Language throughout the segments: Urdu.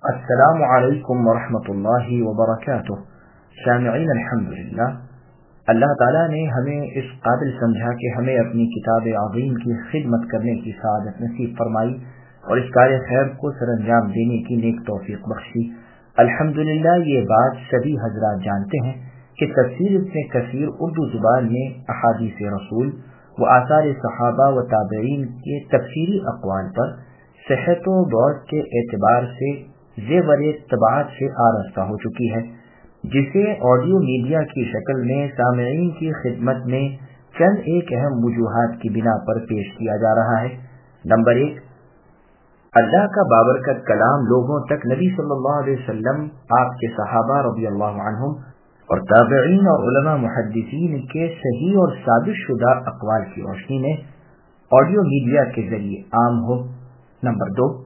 السلام علیکم ورحمۃ اللہ وبرکاتہ۔ سامعین الحمدللہ، اللہ تعالیٰ نے ہمیں اس قابل سمجھا کہ ہمیں اپنی کتاب عظیم کی خدمت کرنے کی سعادت نصیب فرمائی اور اس کار خیر کو سر انجام دینے کی نیک توفیق بخشی۔ الحمدللہ، یہ بات سبھی حضرات جانتے ہیں کہ تفسیر ابن کثیر اردو زبان میں احادیث رسول و آثار صحابہ و تابعین کے تفسیری اقوال پر صحت و ضعف کے اعتبار سے زیور طباعت سے آراستہ ہو چکی ہے، جسے آڈیو میڈیا کی شکل میں سامعین کی خدمت میں چند ایک اہم وجوہات کی بنا پر پیش کیا جا رہا ہے۔ نمبر 1، اللہ کا بابرکت کلام لوگوں تک نبی صلی اللہ علیہ وسلم، آپ کے صحابہ رضی اللہ عنہم اور تابعین اور علماء محدثین کے صحیح اور ثابت شدہ اقوال کی روشنی میں آڈیو میڈیا کے ذریعے عام ہو۔ نمبر 2،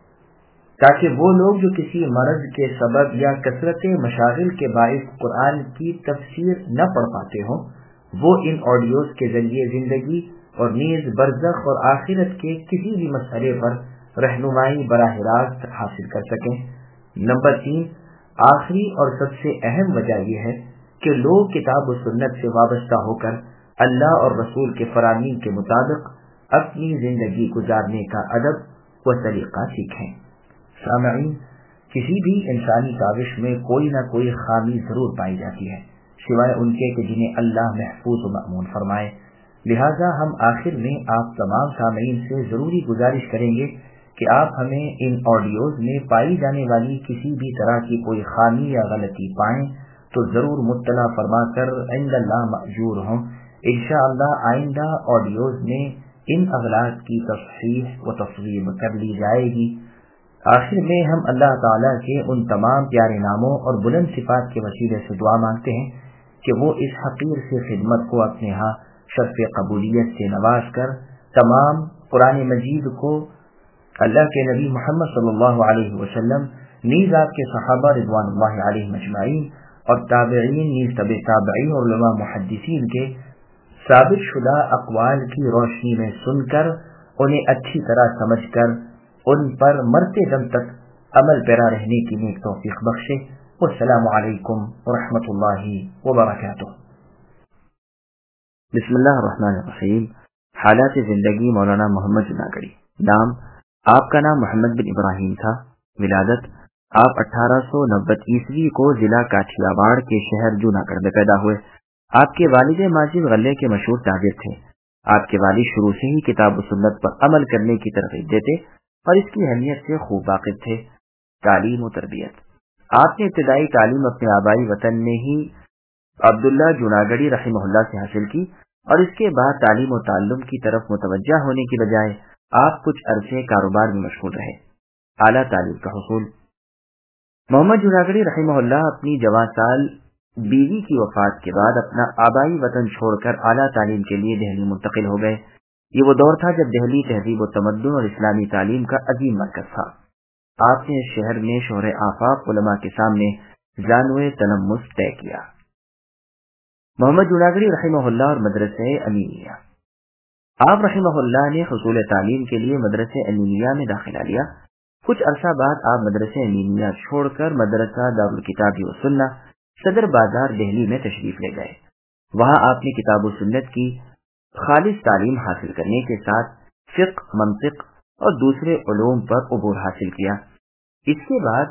تاکہ وہ لوگ جو کسی مرض کے سبب یا کثرت مشاغل کے باعث قرآن کی تفسیر نہ پڑھ پاتے ہوں، وہ ان آڈیوز کے ذریعے زندگی اور نیز برزخ اور آخرت کے کسی بھی مسئلے پر رہنمائی براہ راست حاصل کر سکیں۔ نمبر 3، آخری اور سب سے اہم وجہ یہ ہے کہ لوگ کتاب و سنت سے وابستہ ہو کر اللہ اور رسول کے فرامین کے مطابق اپنی زندگی گزارنے کا ادب و طریقہ سیکھیں۔ سامعین، کسی بھی انسانی کاوش میں کوئی نہ کوئی خامی ضرور پائی جاتی ہے، سوائے ان کے کہ جنہیں اللہ محفوظ و مأمون فرمائے۔ لہذا ہم آخر میں آپ تمام سامعین سے ضروری گزارش کریں گے کہ آپ ہمیں ان آڈیوز میں پائی جانے والی کسی بھی طرح کی کوئی خامی یا غلطی پائیں تو ضرور مطلع فرما کر عند اللہ مأجور ہوں۔ انشاءاللہ آئندہ آڈیوز میں ان اغلاط کی تصحیح و تصویب کر لی جائے گی۔ آخر میں ہم اللہ تعالیٰ کے ان تمام پیارے ناموں اور بلند صفات کے وسیلے سے دعا مانگتے ہیں کہ وہ اس حقیر سے خدمت کو اپنے ہاں شرف قبولیت سے نواز کر تمام قرآن مجید کو اللہ کے نبی محمد صلی اللہ علیہ وسلم، نیز آپ کے صحابہ رضوان اللہ علیہم اجمعین اور تابعین نیز تبع تابعین اور علماء محدثین کے ثابت شدہ اقوال کی روشنی میں سن کر انہیں اچھی طرح سمجھ کر ان پر مرتے دم تک عمل پیرا رہنے کی نیک توفیق بخشے۔ والسلام علیکم ورحمۃ اللہ وبرکاتہ۔ بسم اللہ الرحمن الرحیم۔ حالات زندگی مولانا محمد جوناگڑی۔ نام، آپ کا نام محمد بن ابراہیم تھا۔ ولادت، آپ 1890 عیسوی کو ضلع کاٹھیا واڑ کے شہر جوناگڑھ میں پیدا ہوئے۔ آپ کے والد ماجد غلے کے مشہور تاجر تھے۔ آپ کے والد شروع سے ہی کتاب و سنت پر عمل کرنے کی ترغیب دیتے اور اس کی اہمیت سے خوب واقف تھے۔ تعلیم و تربیت، آپ نے ابتدائی تعلیم اپنے آبائی وطن میں ہی عبداللہ جوناگڑی رحمہ اللہ سے حاصل کی اور اس کے بعد تعلیم و تعلم کی طرف متوجہ ہونے کی بجائے آپ کچھ عرصے کاروبار میں مشغول رہے۔ اعلیٰ تعلیم کا حصول، محمد جوناگڑی رحمہ اللہ اپنی جوان سال بیوی کی وفات کے بعد اپنا آبائی وطن چھوڑ کر اعلیٰ تعلیم کے لیے دہلی منتقل ہو گئے۔ یہ وہ دور تھا جب دہلی تہذیب و تمدن اور اسلامی تعلیم کا عظیم مرکز تھا۔ آپ نے اس شہر میں شہر آفاق علماء کے سامنے جانوے تلمس طے کیا۔ محمد جوناگڑی رحمہ اللہ اور مدرسہ امینیہ، آپ رحمہ اللہ نے حصول تعلیم کے لیے مدرسہ امینیہ میں داخلہ لیا۔ کچھ عرصہ بعد آپ مدرسہ امینیہ چھوڑ کر مدرسہ دارالکتاب و سنہ صدر بازار دہلی میں تشریف لے گئے۔ وہاں آپ نے کتاب و سنت کی خالص تعلیم حاصل کرنے کے ساتھ فقہ، منطق اور دوسرے علوم پر عبور حاصل کیا۔ اس کے بعد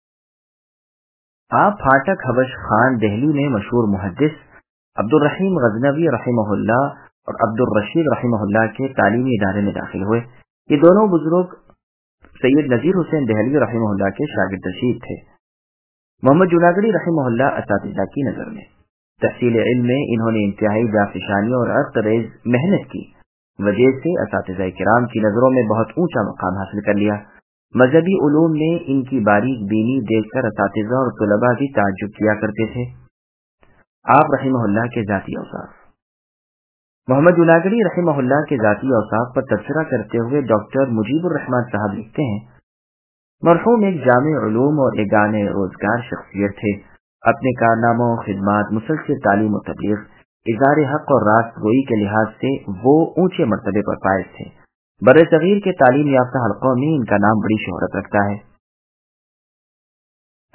آپ پھاٹک حبش خان دہلی میں مشہور محدث عبدالرحیم غزنوی رحمہ اللہ اور عبدالرشید رحمہ اللہ کے تعلیمی ادارے میں داخل ہوئے۔ یہ دونوں بزرگ سید نذیر حسین دہلوی رحمہ اللہ کے شاگرد رشید تھے۔ محمد جوناگڑی رحمہ اللہ اساتذہ کی نظر میں تحصیل علم میں انہوں نے انتہائی جافشانی اور عرق ریز محنت کی وجہ سے اساتذہ کرام کی نظروں میں بہت اونچا مقام حاصل کر لیا۔ مذہبی علوم میں ان کی باریک بینی دیکھ کر اساتذہ اور طلباء بھی تعجب کیا کرتے تھے۔ آپ رحمہ اللہ کے ذاتی اوصاف، محمد جوناگڑی رحمہ اللہ کے ذاتی اوصاف پر تبصرہ کرتے ہوئے ڈاکٹر مجیب الرحمان صاحب لکھتے ہیں، مرحوم ایک جامع علوم اور ایگان روزگار شخصیت تھے۔ اپنے کارناموں، خدمات، مسلسل تعلیم و تبلیغ، اظہار حق اور راست گوئی کے لحاظ سے وہ اونچے مرتبے پر فائز تھے۔ برصغیر کے تعلیم یافتہ حلقوں میں ان کا نام بڑی شہرت رکھتا ہے۔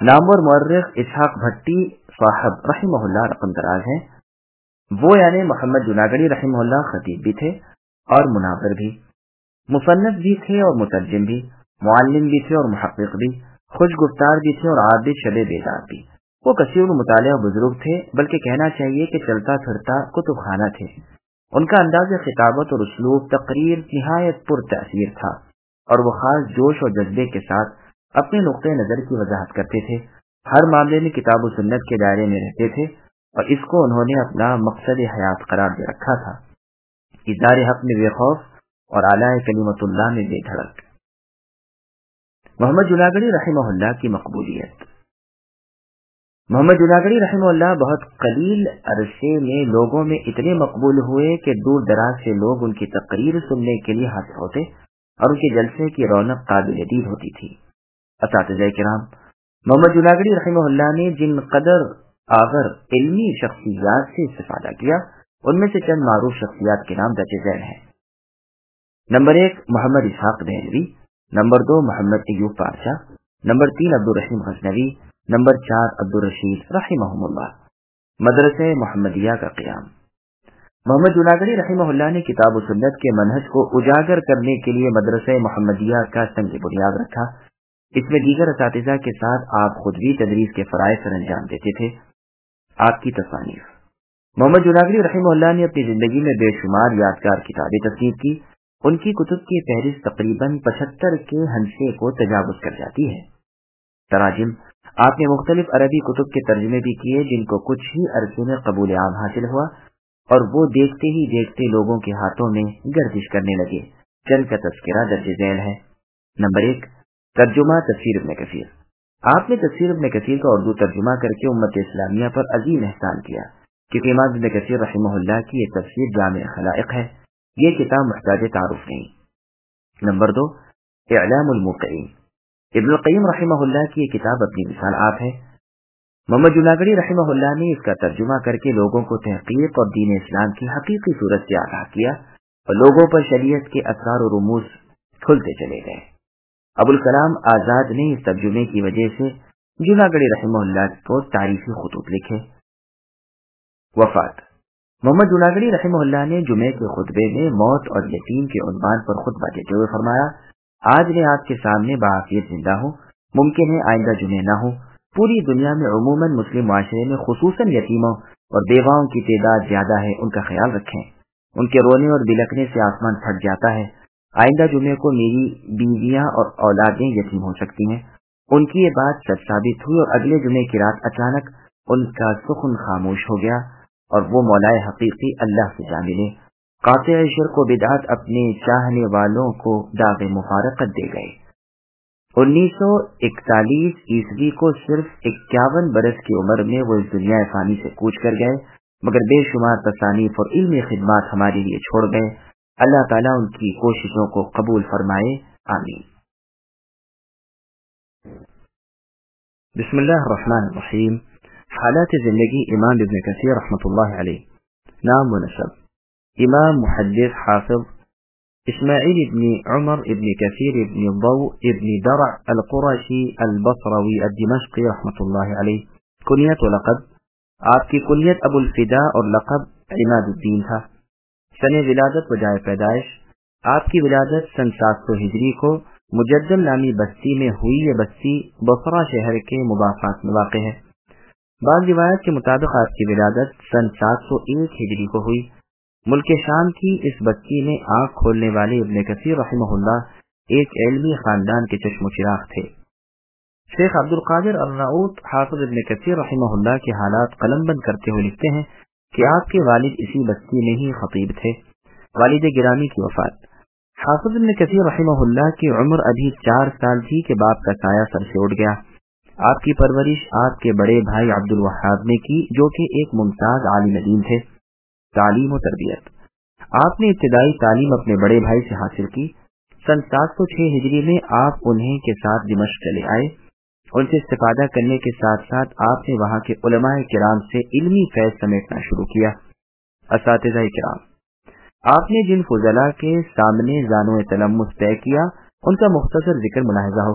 नामवर मुअर्रिख इसहाक भट्टी साहब रहिमहुल्लाह रकम दराज हैं। वो यानी मोहम्मद जुनागढ़ी रहिमहुल्लाह खतीब भी थे और मुनावर भी, मुसन्निफ भी थे और मुतर्जिम भी, मुअल्लिम भी थे और मुहक्किक भी, खुश गुफ्तार भी थे और आबिद शबे बेदार भी। वो कसीर मुतालिया बुजुर्ग थे, बल्कि कहना चाहिए कि चलता फिरता कुतुबखाना थे। उनका अंदाज़ खिताबत और उसलूब तकरीर निहायत पुरतअसीर था और वो खास जोश और जज्बे के साथ अपने नुक्ते नज़र की वजाहत करते थे। हर मामले में किताब और सुन्नत के दायरे में रहते थे और इसको उन्होंने अपना मकसद हयात करार दे रखा था। इज़ार हक में बेखौफ और आला कलीमतुल्लाह में बेधड़क। मोहम्मद जुनागढ़ी रहिमहुल्लाह की मकबूलियत। मोहम्मद जुनागढ़ी रहिमहुल्लाह बहुत कलील अरसे में लोगों में इतने मकबूल हुए कि दूर दराज से लोग उनकी तकरीर सुनने के लिए हाजिर होते और उनके जलसे की रौनक काबिल दीद होती थी। असातिज़ा किराम, मोहम्मद जुनागढ़ी रहिमहुल्लाह ने जिन कदर आगर इल्मी शख्सियात से इस्तिफादा किया, उनमें से चंद मारूफ शख्सियात के नाम दर्ज झैल हैं। Number 1 Mohammad Ishaq Dehlvi, number 2 Mohammad Ayyub Pasha, number 3 Abdul Rahim Ghaznavi, number 4 Abdul Rashid रहिमहुल्लाह। मदरसे मोहम्मदिया का क़याम। मोहम्मद जुनागढ़ी रहिमहुल्लाह ने किताब और सुन्नत के मनहज को उजागर करने के लिए मदरसे मोहम्मदिया का संग बुनियाद रखा। इसमें दीगर असातिज़ा के साथ आप खुद भी तदरीस के फ़राइज़ सर अंजाम देते थे। आपकी तसानीफ। मोहम्मद जुनागढ़ी रहिमहुल्लाह ने अपनी जिंदगी में बेशुमार यादगार किताबें तस्नीफ की। उनकी कुतुब की फहरिस्त तकरीबन 75 के हंसे को तजावुज़ कर जाती है। तराजिम। आपने मुख्तलिफ अरबी कुतुब के तर्जुमे भी किए, जिनको कुछ ही अरसे में कबूल आम हासिल हुआ और वो देखते ही देखते लोगों के हाथों में गर्दिश करने लगे। चंद का तस्करा दर्ज झैल है। नंबर 1 तर्जुमा तफसीर इब्न कसीर। आपने तफसीर इब्न कसीर का उर्दू तर्जुमा करके उम्मत इस्लामिया पर अजीम एहसान किया, क्योंकि इमाम इब्न कसीर रहिमहुल्लाह की ये तफसीर जामे खलाइक है। ये किताब मुहताज तारुफ नहीं। नंबर 2 इअलामुल मुक़ीन। इब्नुल क़य्यिम रहिमहुल्लाह की ये किताब अपनी मिसाल आप है। मोहम्मद जुनागढ़ी रहिमहुल्लाह ने इसका तर्जुमा करके लोगों को तहक़ीक़ और दीन इस्लाम की हकीकी सूरत से आगाह किया और लोगों पर शरीयत के असरार और रुमूज़ खुलते चले गए। अबुल कलाम आजाद ने इस तर्जुमे की वजह से जुनागढ़ी रहिमहुल्लाह को तारीफ़ी खुतूत लिखे। वफ़ात। मोहम्मद जुनागढ़ी रहिमहुल्लाह ने जुमे के खुतबे में मौत और यतीम के उन्वान पर खुतबा देते हुए फरमाया, आज मैं आपके सामने बाआफियत जिंदा हूँ, मुमकिन है आइंदा जुमे न हो। पूरी दुनिया में उमूमन मुस्लिम माशरे में खुसूसन यतीमों और बेवाओं की तादाद ज्यादा है, उनका ख्याल रखें। उनके रोने और बिलखने से आसमान फट जाता है। आइंदा जुमे को मेरी बीवियां और औलादें यतीम हो सकती हैं। उनकी ये बात सच साबित हुई और अगले जुमे की रात अचानक उनका सुखन खामोश हो गया और वो मौलाए हकीकी अल्लाह से जा मिले। कातिअ शिर्क व बिदअत अपने चाहने वालों को दावे मुफारकत दे गए। 1941 ईस्वी को सिर्फ 51 बरस की उम्र में वो इस दुनिया फानी से कूच कर गए, मगर बेशुमार तसानीफ और इल्मी खिदमात हमारे लिए छोड़ गए। अल्लाह ताला उनकी कोशिशों को कबूल फरमाए, आमीन। बिस्मिल्लाहिर्रहमानिर्रहीम। हालात ज़िंदगी इमाम इब्न कसीर रहमतुल्लाह अलैह। नाम व नसब। इमाम मुहद्दिस हाफिज इस्माइल इब्न उमर इब्न कसीर इब्न दौ इब्न दरअ अल-कुरशी अल-बसरवी अद-दिमश्की रहमतुल्लाह अलैह। कुनियत व लक़ब। आपकी कुनियत अबुल फिदा और लक़ब इमादुद्दीन था। सने विलादत व जाए पैदाइश। आपकी विलादत सन 700 हिजरी को मुजद्दल नामी बस्ती में हुई। ये बस्ती बसरा शहर के मुबाफ़ात में वाक़ है। बाद रिवायत के मुताबिक आपकी विलादत सन 701 हिजरी को हुई। मुल्क शाम की इस बस्ती में आँख खोलने वाले इब्न कसीर रहमहुल्लाह एक इल्मी खानदान के चश्मो चिराग थे। शेख अब्दुल कादिर अर्नाऊत हाफिज इब्न कसीर रहमहुल्लाह के हालात कलमबंद करते हुए लिखते हैं कि आपके वालिद इसी बस्ती में ही खतीब थे। वालिद गिरामी की वफात। हाफिज इब्न कसीर रहमहुल्लाह की उम्र अभी 4 साल थी कि बाप का साया सर से उठ गया। आपकी परवरिश आपके बड़े भाई अब्दुल वहाब ने की, जो कि एक मुमताज आलिम दीन थे। तालीम और तरबियत। आपने इब्तिदाई तालीम अपने बड़े भाई से हासिल की। सन 706 हिजरी में आप उन्हें के साथ दिमश्क चले आए। उनसे इस्तिफादा करने के साथ साथ आपने वहां के उलमाए किराम से इल्मी फैज़ समेटना शुरू किया। असातिज़ा किराम। आपने जिन फुज़ला के सामने ज़ानो तलम्मुस तय किया, उनका मुख्तसर जिक्र मुलाहिज़ा हो।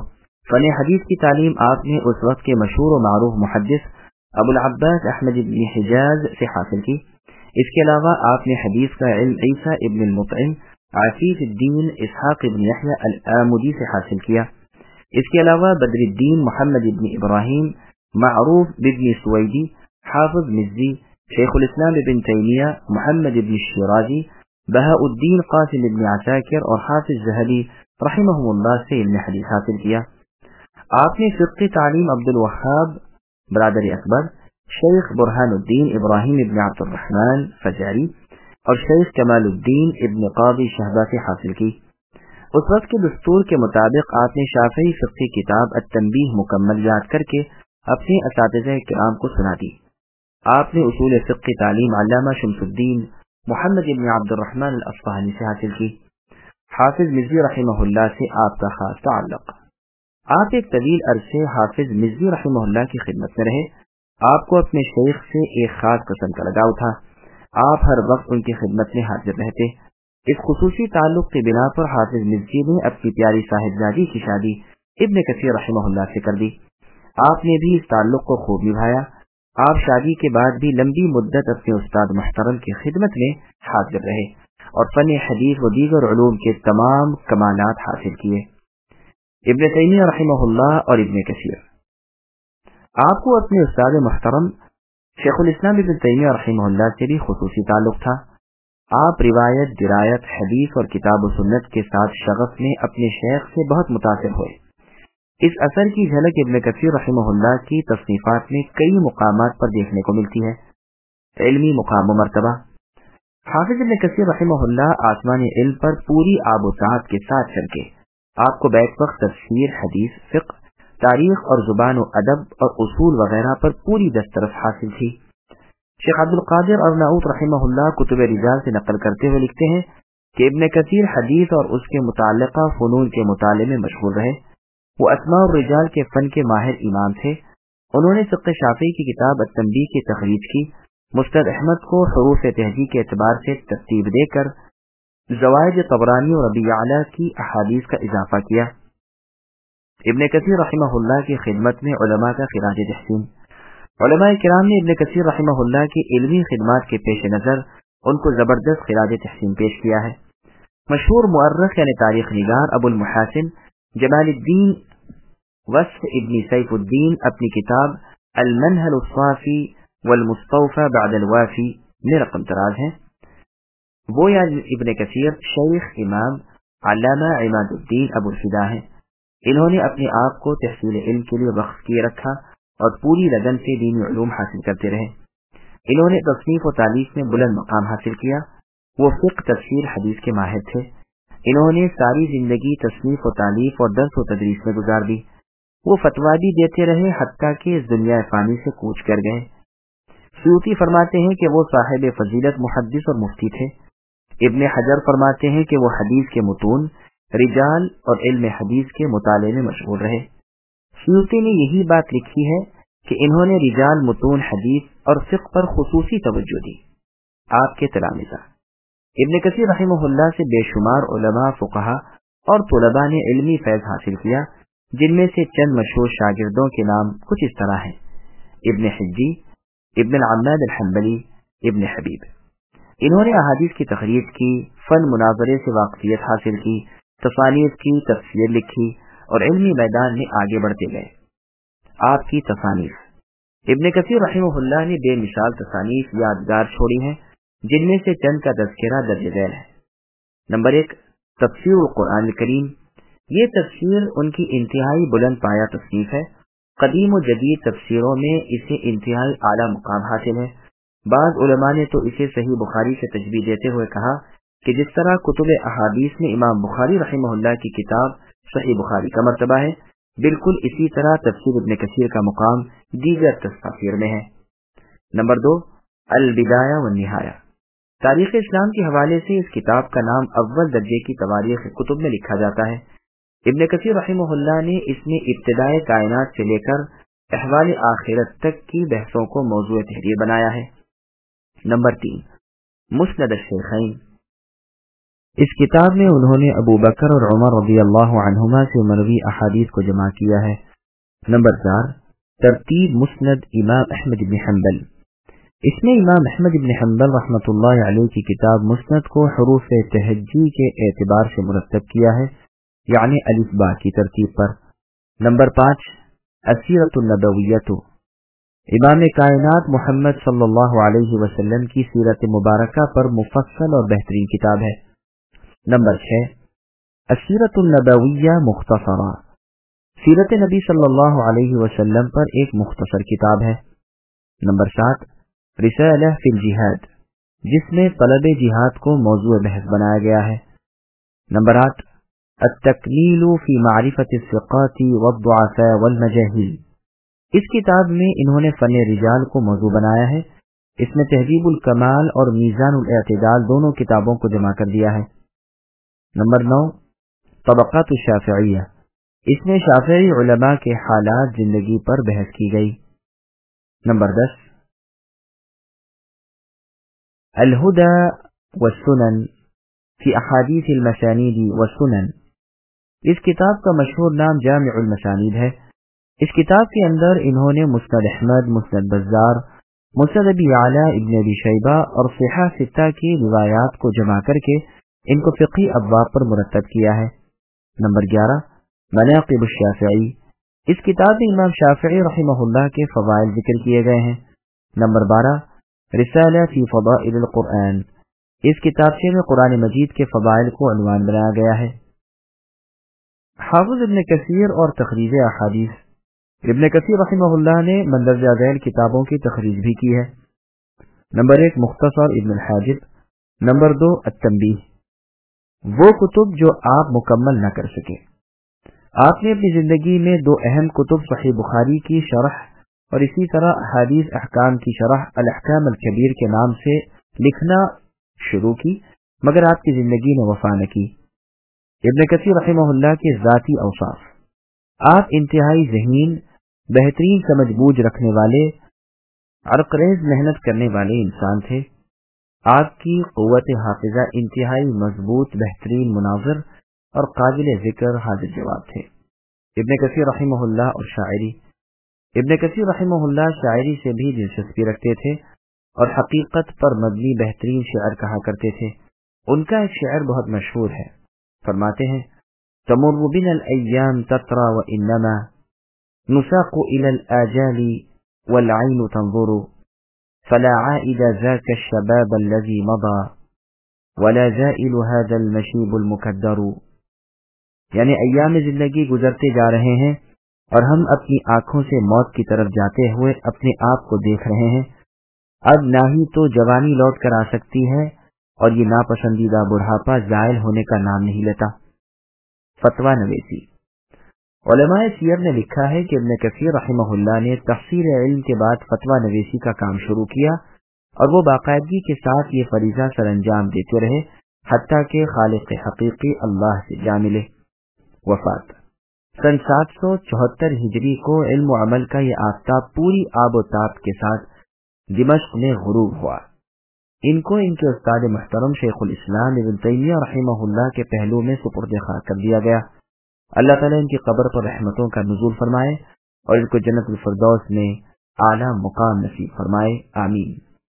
فن حدیث کی تعلیم آپ نے اس وقت کے مشہور و معروف محدث ابو العباس احمد بن حجاز سے حاصل کی۔ اس کے علاوہ آپ نے حدیث کا علم عیسیٰ ابن المطعم عفیف الدین اسحاق ابن یحییٰ الآمدی سے حاصل کیا۔ اس کے علاوہ بدر الدین محمد ابن ابراہیم معروف بن سویدی، حافظ مزی، شیخ الاسلام ابن تیمیہ، محمد ابن شیرازی، بہاء الدین قاسم ابن عساکر اور حافظ ذہبی رحمہم اللہ سے علم حدیث حاصل کیا۔ آپ نے فقہ تعلیم عبد الوہاب برادر اکبر، شیخ برہان الدین ابراہیم ابن عبد الرحمن فجاری اور شیخ کمال الدین ابن قاضی شہبہ سے حاصل کی۔ اس وقت کے دستور کے مطابق آپ نے شافعی فقہ کتاب التنبیہ مکمل یاد کر کے اپنے اساتذہ کرام کو سنا دی۔ آپ نے اصول فقہ تعلیم علامہ شمس الدین محمد ابن عبد الرحمن الاصفہانی سے حاصل کی۔ حافظ مزی رحمہ اللہ سے آپ کا خاص تعلق۔ آپ ایک طویل عرصے حافظ مزی رحمہ اللہ کی خدمت میں رہے۔ آپ کو اپنے شیخ سے ایک خاص قسم کا لگاؤ تھا۔ آپ ہر وقت ان کی خدمت میں حاضر رہتے۔ اس خصوصی تعلق کی بنا پر حافظ مزی نے اپنی پیاری صاحبزادی کی شادی ابن کثیر رحمہ اللہ سے کر دی۔ آپ نے بھی اس تعلق کو خوب نبھایا۔ آپ شادی کے بعد بھی لمبی مدت اپنے استاد محترم کی خدمت میں حاضر رہے اور فن حدیث و دیگر علوم کے تمام کمالات حاصل کیے۔ ابن تیمیہ رحمہ اللہ اور ابن کثیر۔ آپ کو اپنے استاد محترم شیخ الاسلام ابن تیمیہ رحمہ اللہ سے بھی خصوصی تعلق تھا۔ آپ روایت، درایت، حدیث اور کتاب و سنت کے ساتھ شغف میں اپنے شیخ سے بہت متاثر ہوئے۔ اس اثر کی جھلک ابن کثیر رحمہ اللہ کی تصنیفات میں کئی مقامات پر دیکھنے کو ملتی ہے۔ علمی مقام و مرتبہ۔ حافظ ابن کثیر رحمہ اللہ آسمانی علم پر پوری آب و تاب کے ساتھ چل کے آپ کو بیک وقت تفسیر، حدیث، فقہ، تاریخ اور زبان و ادب اور اصول وغیرہ پر پوری دسترس حاصل تھی۔ شیخ عبد القادر ارناؤت رحمہ اللہ کتب رجال سے نقل کرتے ہوئے لکھتے ہیں کہ ابن کثیر حدیث اور اس کے متعلقہ فنون کے مطالعے میں مشغول رہے۔ وہ اسماء الرجال کے فن کے ماہر امام تھے۔ انہوں نے فقہ شافعی کی کتاب التنبیہ کی تخریج کی، مستد احمد کو حروف تہجی کے اعتبار سے ترتیب دے کر زوائد طبرانی اور ابی اعلیٰ کی احادیث کا اضافہ کیا۔ ابن کثیر رحمہ اللہ کی خدمت میں علماء کا خراج تحسین۔ علماء کرام نے ابن کثیر رحمہ اللہ کی علمی خدمات کے پیش نظر ان کو زبردست خراج تحسین پیش کیا ہے۔ مشہور مؤرخ یعنی تاریخ نگار ابو المحاسن جمال الدین وصف ابن سیف الدین اپنی کتاب المنہل الصافی والمستوفى بعد الوافی میں رقم دراز ہیں۔ وہ یعنی ابن کثیر شیخ امام علامہ عماد الدین ابو الفدا ہیں۔ انہوں نے اپنے آپ کو تحصیل علم کے لیے وقف کیے رکھا اور پوری لگن سے دینی علوم حاصل کرتے رہے۔ انہوں نے تصنیف و تالیف میں بلند مقام حاصل کیا۔ وہ فقہ، تفسیر، حدیث کے ماہر تھے۔ انہوں نے ساری زندگی تصنیف و تالیف اور درس و تدریس میں گزار دی۔ وہ فتویٰ بھی دیتے رہے حتیٰ کہ اس دنیا فانی سے کوچ کر گئے۔ سیوطی فرماتے ہیں کہ وہ صاحب فضیلت محدث اور مفتی تھے۔ ابن حجر فرماتے ہیں کہ وہ حدیث کے متون، رجال اور علم حدیث کے مطالعے میں مشغول رہے۔ سیوطی نے یہی بات لکھی ہے کہ انہوں نے رجال، متون، حدیث اور فقہ پر خصوصی توجہ دی۔ آپ کے تلامذہ ابن کثیر رحمہ اللہ سے بے شمار علماء، فقہا اور طلباء نے علمی فیض حاصل کیا، جن میں سے چند مشہور شاگردوں کے نام کچھ اس طرح ہیں: ابن حجی، ابن العماد الحنبلی، ابن حبیب۔ انہوں نے احادیث کی تخریج کی، فن مناظرے سے واقفیت حاصل کی، تصانیف کی، تفسیر لکھی اور علمی میدان میں آگے بڑھتے گئے۔ آپ کی تصانیف۔ ابن کثیر رحمہ اللہ نے بے مثال تصانیف یادگار چھوڑی ہیں، جن میں سے چند کا تذکرہ درج ذیل ہے۔ نمبر 1، تفسیر القرآن الکریم۔ یہ تفسیر ان کی انتہائی بلند پایہ تصنیف ہے۔ قدیم و جدید تفسیروں میں اسے انتہائی اعلیٰ مقام حاصل ہے۔ بعض علماء نے تو اسے صحیح بخاری سے تشبیہ دیتے ہوئے کہا کہ جس طرح کتب احادیث میں امام بخاری رحمہ اللہ کی کتاب صحیح بخاری کا مرتبہ ہے، بالکل اسی طرح تفسیر ابن کثیر کا مقام دیگر تفاسیر میں ہے۔ نمبر 2، البدایہ والنہایہ۔ تاریخ اسلام کے حوالے سے اس کتاب کا نام اول درجے کی تواریخ کتب میں لکھا جاتا ہے۔ ابن کثیر رحمہ اللہ نے اس میں ابتدائے کائنات سے لے کر احوال آخرت تک کی بحثوں کو موضوع تحریر بنایا ہے۔ نمبر 3، مسند الشیخین۔ इस किताब में उन्होंने अबू बकर और उमर रज़ियल्लाहु अन्हुमा से मरवी अहादीस को जमा किया है। नंबर 4, तरतीब मुस्नद इमाम अहमद इब्न हंबल। इसमें इमाम अहमद इब्न हंबल रहमतुल्लाह अलैहि की किताब मुस्नद को हुरूफ तहज्जी के एतबार से मुरतब किया है, यानी अलिफ बा की तरतीब पर। नंबर 5, असीरतुन नबविय्यतु। इमाम कायनात मोहम्मद सल्लल्लाहु अलैहि वसल्लम की सीरत मुबारका पर मुफस्सल और बेहतरीन किताब है। नंबर 6, असीरतुन नबविय्या मुख्तसरा। सीरत नबी सल्लल्लाहु अलैहि वसल्लम पर एक मुख्तसर किताब है। नंबर 7, रिसाला फिल जिहाद, जिसमें तलब जिहाद को मौजूअ बहस बनाया गया है। नंबर 8, अत-तकमीलु फी मारिफति सिक़ाति वद्दुअफ़ा वल-मजाहिल। इस किताब में इन्होंने फन रिजाल को मौजू बनाया है। इसमें तहज़ीबुल कमाल और मीज़ानुल एअतिदाल दोनों किताबों को जमा कर दिया है। नंबर 9, तबक़ात शाफ़िइय्या। इसमें शाफ़िई उलमा के हालात जिंदगी पर बहस की गई। नंबर 10, अल-हुदा वस्सुनन फी अहादीसिल मसानीद वस्सुनन। इस किताब का मशहूर नाम जामिउल मसानीद है। इस किताब के अंदर इन्होंने मुस्नद अहमद, मुस्नद बज़्ज़ार, मुस्नद अबी आला इब्न अबी शैबा और सिहा सित्ता की रिवायात को जमा करके इनको फ़िक़ही अब्वाब पर मुरतब किया है। नंबर 11, मनाक़िब शाफ़िई। इस किताब में इमाम शाफ़िई रहिमहुल्लाह के फ़वाइल जिक्र किए गए हैं। नंबर 12, रिसाला फ़ी फ़दाइलिल क़ुरआन। इस किताबचे में कुरान मजीद के फ़वाइल को उन्वान बनाया गया है। हाफ़िज़ इब्न कसीर और तख़रीज अहादीस। इब्न कसीर रहिमहुल्लाह ने मंदरजा ज़ैल किताबों की तख़रीज भी की है। नंबर 1, मुख्तसर इब्न हाजिब। नंबर 2, अत-तंबीह। वो कुतुब जो आप मुकम्मल न कर सके। आपने अपनी जिंदगी में 2 अहम कुतुब सहीह बुखारी की शरह और इसी तरह हदीस अहकाम की शरह अल-अहकाम अल-कबीर के नाम से लिखना शुरू की, मगर आपकी जिंदगी ने वफा न की। इब्न कसीर रहिमहुल्लाह के ज़ाती औसाफ। आप इंतहाई ज़हीन, बेहतरीन समझबूझ रखने वाले, अरक़रेज़ मेहनत करने वाले इंसान थे। आपकी क़ुव्वत हाफ़िज़ा इंतहाई मजबूत, बेहतरीन मुनाज़िर और काबिल ज़िक्र हाजिर जवाब थे। इब्न कसीर रहिमहुल्लाह और शायरी। इब्न कसीर रहिमहुल्लाह शायरी से भी दिलचस्पी रखते थे और हकीकत पर मबनी बेहतरीन शेर कहा करते थे। उनका एक शेर बहुत मशहूर है। फरमाते हैं, तमुर्रु बिनल अय्याम तत्रा व इन्नमा नुसाक़ु इलल आजाली वल ऐनु तंज़ुरु फला आइदा ज़ाका अश-शबाब अल्लज़ी मदा वला ज़ाइलु हाज़ल मशीबुल मुकद्दरु। यानी अय्याम जिंदगी गुजरते जा रहे हैं और हम अपनी आंखों से मौत की तरफ जाते हुए अपने आप को देख रहे हैं। अब ना ही तो जवानी लौट कर आ सकती है और ये नापसंदीदा बुढ़ापा ज़ायल होने का नाम नहीं लेता। फतवा नवीसी। उलमाए सीयर ने लिखा है कि इब्न कसीर रहिमहुल्लाह ने तहसील इल्म के बाद फतवा नवीसी का काम शुरू किया और वो बाकायदगी के साथ ये फरीज़ा सरअंजाम देते रहे हत्ता के खालिक हकीकी अल्लाह से जा मिले। वफात सन 774 हिजरी को इल्म व अमल का ये आफ्ताब पूरी आबोताब के साथ दिमश्क में गुरूब हुआ। इनको इनके उस्ताद मुहतरम शेखुल इस्लाम इब्न तैमिया रहिमहुल्लाह के पहलू में सुपुर्द खाक कर दिया गया। अल्लाह ताला इनकी कब्र पर रहमतों का नुज़ूल फरमाए और इनको जन्नतुल फिरदौस में आला मुकाम नसीब फरमाए, आमीन।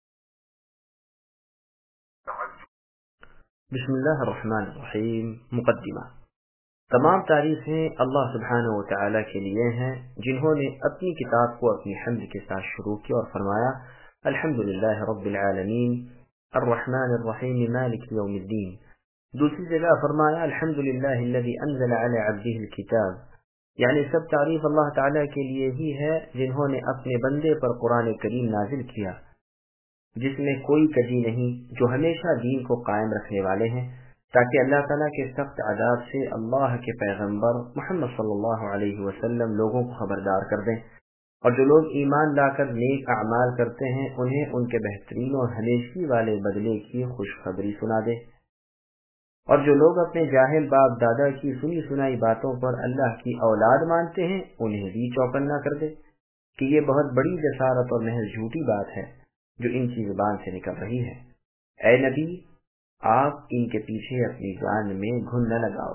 बिस्मिल्लाहिर्रहमानिर्रहीम। मुक़द्दिमा। तमाम तारीफ़ें अल्लाह सुब्हानहु व तआला के लिए हैं, जिन्होंने अपनी किताब को अपनी हम्द के साथ शुरू किया और फरमाया, अल्हम्दुलिल्लाहि रब्बिल आलमीन अर्रहमानिर रहीम मालिक यौमिद्दीन। दूसरी जगह फरमाया, अल्हम्दुलिल्लाहिल्लज़ी अनज़ल अला अब्दिहिल किताब। यानी सब तारीफ अल्लाह ताला के लिए ही है, जिन्होंने अपने बंदे पर कुरान करीम नाजिल किया, जिसमें कोई कजी नहीं, जो हमेशा दीन को कायम रखने वाले हैं, ताकि अल्लाह ताला के सख्त अज़ाब से अल्लाह के पैगंबर मुहम्मद सल्लल्लाहु अलैहि वसल्लम लोगों को खबरदार कर दें, और जो लोग ईमान लाकर नेक अमाल करते हैं उन्हें उनके बेहतरीन और हमेशगी वाले बदले की खुशखबरी सुना दे, और जो लोग अपने जाहिल बाप दादा की सुनी सुनाई बातों पर अल्लाह की औलाद मानते हैं उन्हें भी चौकन्ना कर दे कि ये बहुत बड़ी जसारत और महज झूठी बात है जो इनकी जुबान से निकल रही है। ऐ नबी, آپ ان کے پیچھے اپنی جان میں گھن نہ لگاؤ۔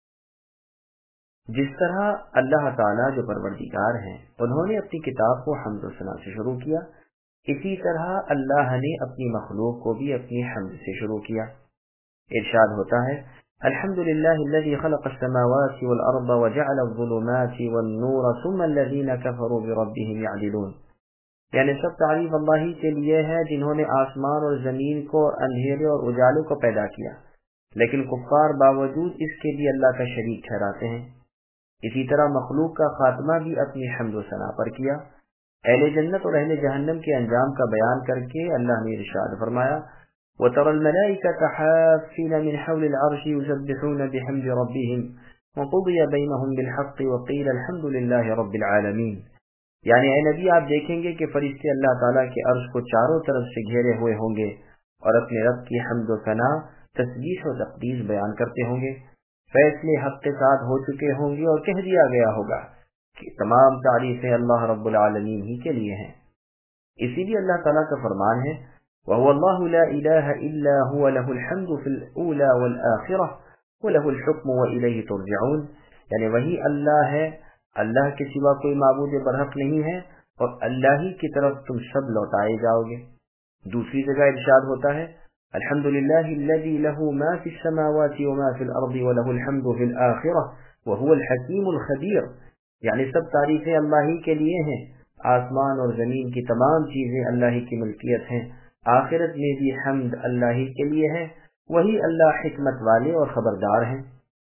جس طرح اللہ تعالیٰ جو پروردگار ہیں انہوں نے اپنی کتاب کو حمد و ثنا سے شروع کیا، اسی طرح اللہ نے اپنی مخلوق کو بھی اپنی حمد سے شروع کیا۔ ارشاد ہوتا ہے الحمد للہ الذی خلق السماوات والارض وجعل الظلمات والنور ثم الذین کفروا بربهم یعدلون، یعنی سب تعریف اللہ ہی کے لیے ہے جنہوں نے آسمان اور زمین کو اندھیرے اور اجالے کو پیدا کیا، لیکن کفار باوجود اس کے لیے اللہ کا شریک ٹھہراتے ہیں۔ اسی طرح مخلوق کا خاتمہ بھی اپنی حمد و ثنا پر کیا۔ اہل جنت اور اہل جہنم کے انجام کا بیان کر کے اللہ نے ارشاد فرمایا وَتَرَى الْمَلَائِكَةَ حَافِّينَ مِنْ حَوْلِ الْعَرْشِ يُسَبِّحُونَ بِحَمْدِ رَبِّهِمْ وَقُضِيَ بَيْنَهُمْ بِالْحَقِّ وَقِيلَ الْحَمْدُ لِلَّهِ رَبِّ الْعَالَمِينَ، یعنی اے نبی آپ دیکھیں گے کہ فرشتے اللہ تعالیٰ کے عرش کو چاروں طرف سے گھیرے ہوئے ہوں گے اور اپنے رب کی حمد و ثنا، تسبیح و تقدیس بیان کرتے ہوں گے، فیصلے حق کے ساتھ ہو چکے ہوں گے اور کہہ دیا گیا ہوگا کہ تمام تعریفیں اللہ رب العالمین ہی کے لیے ہیں۔ اسی لیے اللہ تعالیٰ کا فرمان ہے وَهُوَ اللَّهُ لَا إِلَٰهَ إِلَّا هُوَ لَهُ الْحَمْدُ فِي الْأُولَى وَالْآخِرَةِ وَلَهُ الْحُكْمُ وَإِلَيْهِ تُرْجَعُونَ، یعنی وہی اللہ ہے، اللہ کے سوا کوئی معبود برحق نہیں ہے اور اللہ ہی کی طرف تم سب لوٹائے جاؤ گے۔ دوسری جگہ ارشاد ہوتا ہے الحمد للہ الذی لہ ما فی السماوات وما فی الارض ولہ الحمد فی الآخرہ وہو الحکیم الخبیر، یعنی سب تعریفیں اللہ ہی کے لیے ہیں، آسمان اور زمین کی تمام چیزیں اللہ ہی کی ملکیت ہیں، آخرت میں بھی حمد اللہ ہی کے لیے ہے، وہی اللہ حکمت والے اور خبردار ہیں۔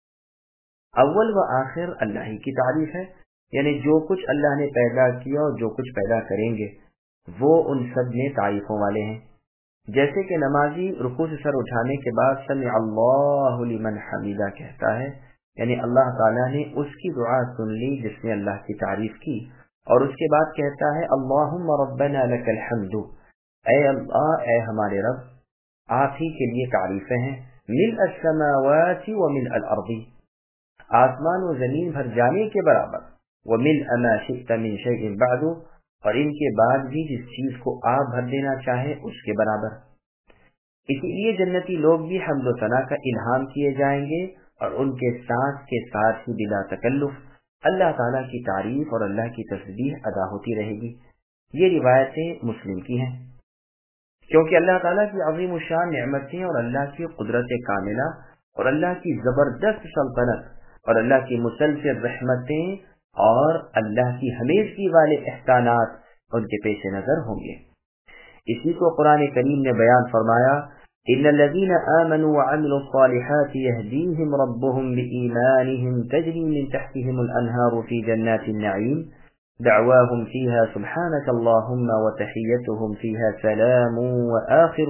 اول و آخر اللہ ہی کی تعریف ہے، یعنی جو کچھ اللہ نے پیدا کیا اور جو کچھ پیدا کریں گے وہ ان سب میں تعریفوں والے ہیں۔ جیسے کہ نمازی رکوع سے سر اٹھانے کے بعد سمع اللہ لمن حمیدہ کہتا ہے، یعنی اللہ تعالیٰ نے اس کی دعا سن لی جس نے اللہ کی تعریف کی، اور اس کے بعد کہتا ہے اللہم ربنا لک الحمد، اے اللہ اے ہمارے رب آپ ہی کے لیے تعریفیں ہیں، ملء السماوات وملء الارض، آسمان و زمین بھر جانے کے برابر، وملء ما شئت من شیء بعد، اور ان کے بعد بھی جس چیز کو آپ بھر دینا چاہیں اس کے برابر۔ اسی لیے جنتی لوگ بھی حمد و ثنا کا الہام کیے جائیں گے اور ان کے ساتھ ہی بلا تکلف اللہ تعالیٰ کی تعریف اور اللہ کی تسبیح ادا ہوتی رہے گی۔ یہ روایتیں مسلم کی ہیں، کیونکہ اللہ تعالیٰ کی عظیم الشان نعمتیں اور اللہ کی قدرت کاملہ اور اللہ کی زبردست سلطنت اور اللہ کی مسلسل رحمتیں اور اللہ کی ہمیشگی والے احسانات ان کے پیش نظر ہوں گے۔ اسی کو قرآن کریم نے بیان فرمایا ان الذين آمنوا وعملوا الصالحات يهديهم ربهم بإيمانهم تجري من تحتهم الأنهار في جنات النعيم دعواهم فيها سبحانك اللهم وتحيتهم فيها سلام وآخر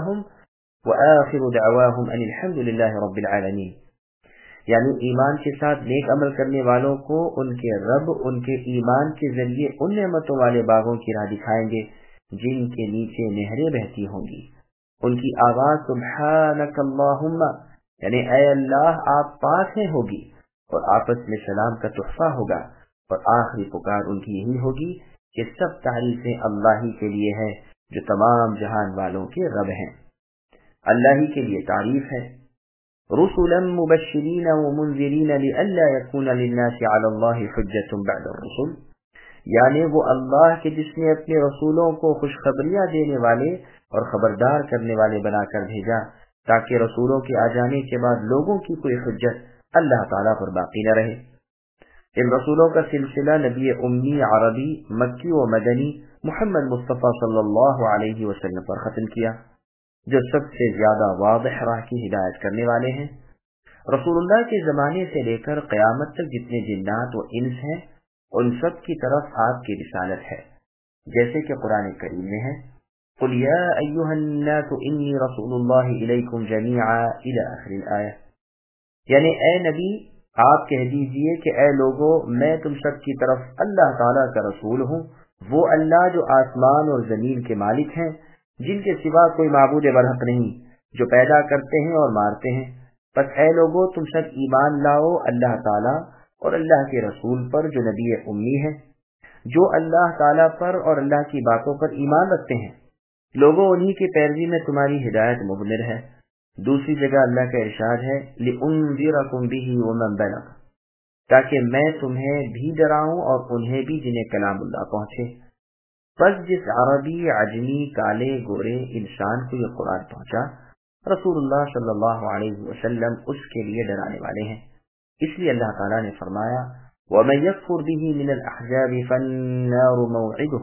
دعواهم أن الحمد لله رب العالمين، یعنی ایمان کے ساتھ نیک عمل کرنے والوں کو ان کے رب ان کے ایمان کے ذریعے ان نعمتوں والے باغوں کی راہ دکھائیں گے جن کے نیچے نہریں بہتی ہوں گی، ان کی آواز سبحانک اللہم، یعنی اے اللہ آپ پاک ہیں ہوگی، اور آپس میں سلام کا تحفہ ہوگا، اور آخری پکار ان کی یہی ہوگی کہ سب تعریفیں اللہ ہی کے لیے ہے جو تمام جہان والوں کے رب ہیں۔ اللہ ہی کے لیے تعریف ہے۔ رسلا مبشرین ومنذرین لئلا یکون للناس علی اللہ حجۃ بعد الرسل، یعنی وہ اللہ کے جس نے اپنے رسولوں کو خوشخبریاں دینے والے اور خبردار کرنے والے بنا کر بھیجا تاکہ رسولوں کے آ جانے کے بعد لوگوں کی کوئی حجت اللہ تعالیٰ پر باقی نہ رہے۔ ان رسولوں کا سلسلہ نبی امی عربی مکی و مدنی محمد مصطفیٰ صلی اللہ علیہ وسلم پر ختم کیا، جو سب سے زیادہ واضح راہ کی ہدایت کرنے والے ہیں۔ رسول اللہ کے زمانے سے لے کر قیامت تک جتنے جنات و انس ہیں ان سب کی طرف آپ کی رسالت ہے، جیسے کہ قرآن کریم میں ہے قُلْ يَا أَيُّهَا النَّاسُ إِنِّي رَسُولُ اللَّهِ إِلَيْكُمْ جَمِيعًا إِلَى آخِرِ الْآيَةِ، یعنی اے نبی آپ کہہ دیجئے کہ اے لوگو میں تم سب کی طرف اللہ تعالیٰ کا رسول ہوں، وہ اللہ جو آسمان اور زمین کے مالک ہیں، جن کے سوا کوئی معبود برحق نہیں، جو پیدا کرتے ہیں اور مارتے ہیں۔ بس اے لوگو تم سب ایمان لاؤ اللہ تعالیٰ اور اللہ کے رسول پر جو نبی امی ہے، جو اللہ تعالیٰ پر اور اللہ کی باتوں پر ایمان رکھتے ہیں۔ لوگوں انہی کی پیروی میں تمہاری ہدایت مضمر ہے، दूसरी जगह अल्लाह का इरशाद है लिउनज़िरकुम बिही वमन बलग, ताकि मैं तुम्हें भी डराऊं और उन्हें भी जिन्हें कलामुल्लाह पहुंचे। बस जिस अरबी अजमी काले गोरे इंसान को यह कुरान पहुंचा, रसूलुल्लाह सल्लल्लाहु अलैहि वसल्लम उसके लिए डराने वाले हैं। इसलिए अल्लाह ताला ने फरमाया वमन यकफुर बिही मिनल अहज़ाबि फन्नारु मौइदुहु,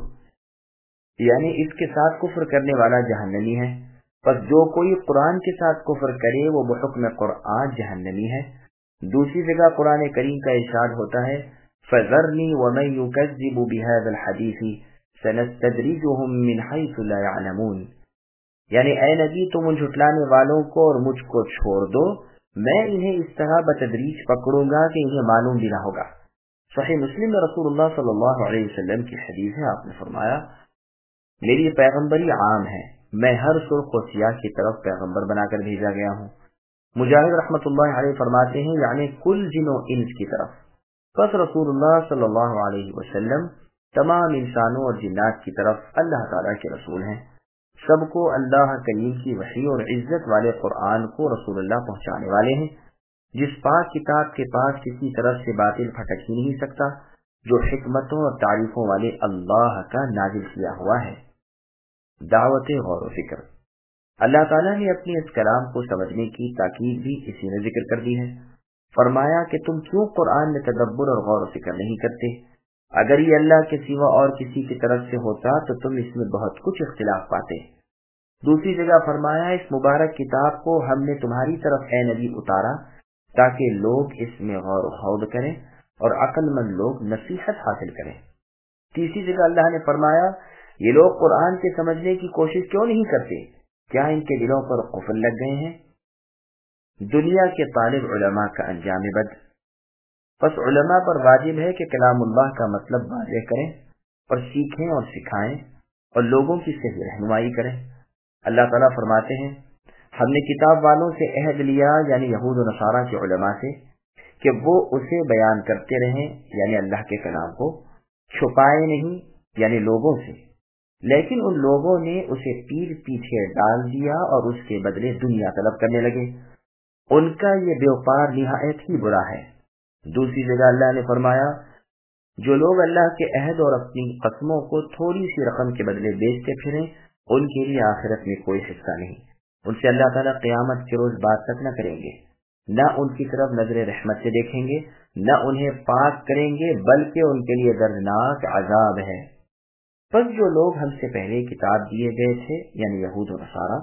यानी इसके साथ कुफ्र करने वाला जहन्नमी है। बस जो कोई कुरान के साथ कुफ्र करे वो बहुक्म कुरान जहन्नमी है। दूसरी जगह कुरान करीम का इरशाद होता है फज़रनी वमन युकज़्ज़िबु बिहाज़ल हदीसी सनस्तदरिजुहुम मिन हैसु ला यअलमून, यानी ऐ नबी तुम उन झुटलाने वालों को और मुझको छोड़ दो, मैं इन्हें इस तरह बतदरीज पकड़ूंगा कि इन्हें मालूम भी ना होगा। सही मुस्लिम में रसूलुल्लाह सल्लल्लाहु अलैहि वसल्लम की हदीस है, आपने फरमाया मेरी पैगंबरी आम है, मैं हर सुर्ख व सियाह की तरफ पैगंबर बनाकर भेजा गया हूँ। मुजाहिद रहमतुल्लाह अलैहि फरमाते हैं यानी कुल जिनो इंस की तरफ। बस रसूलुल्लाह सल्लल्लाहु अलैहि वसल्लम तमाम इंसानों और जिन्नात की तरफ अल्लाह ताला के रसूल हैं। सबको अल्लाह करीम की वही और इज्जत वाले कुरान को रसूलुल्लाह पहुंचाने वाले हैं, जिस पाक किताब के पास किसी तरफ से बातिल फटक ही नहीं सकता, जो हिकमतों और तारीफों वाले अल्लाह का नाजिल किया हुआ है। दावत गौर व फिक्र, अल्लाह ताला ने अपने इस कलाम को समझने की ताकीद भी इसी में जिक्र कर दी है। फरमाया कि तुम क्यों कुरान में तदब्बर और गौर व फिक्र नहीं करते? अगर ये अल्लाह के सिवा और किसी की तरफ से होता तो तुम इसमें बहुत कुछ इख्तिलाफ पाते। दूसरी जगह फरमाया इस मुबारक किताब को हमने तुम्हारी तरफ ए नबी उतारा ताकि लोग इसमें गौर व खौद करें और अक्लमंद लोग नसीहत हासिल करें। तीसरी जगह अल्लाह ने फरमाया ये लोग कुरान के समझने की कोशिश क्यों नहीं करते? क्या इनके दिलों पर कुफल लग गए हैं? दुनिया के तालिब उलमा का अंजाम बद, बस उलमा पर वाजिब है कि कलामुल्लाह का मतलब वाज़ेह करें और सीखें और सिखाएं और लोगों की सही रहनुमाई करें। अल्लाह ताला फरमाते हैं हमने किताब वालों से अहद लिया यानी यहूद और नसारा के उलमा से कि वो उसे बयान करते रहें यानी अल्लाह के कलाम को, छुपाए नहीं यानी लोगों से, लेकिन उन लोगों ने उसे पीठ पीछे डाल दिया और उसके बदले दुनिया तलब करने लगे। उनका ये व्यापार निहायत ही बुरा है। दूसरी जगह अल्लाह ने फरमाया जो लोग अल्लाह के अहद और अपनी कसमों को थोड़ी सी रकम के बदले बेचते फिरें उनके लिए आखिरत में कोई हिस्सा नहीं। उनसे अल्लाह ताला क़यामत के रोज बात तक न करेंगे, न उनकी तरफ नजर रहमत से देखेंगे, न उन्हें पाक करेंगे, बल्कि उनके लिए दर्दनाक अजाब है। बस जो लोग हमसे पहले किताब दिए गए थे यानी यहूद और नसारा,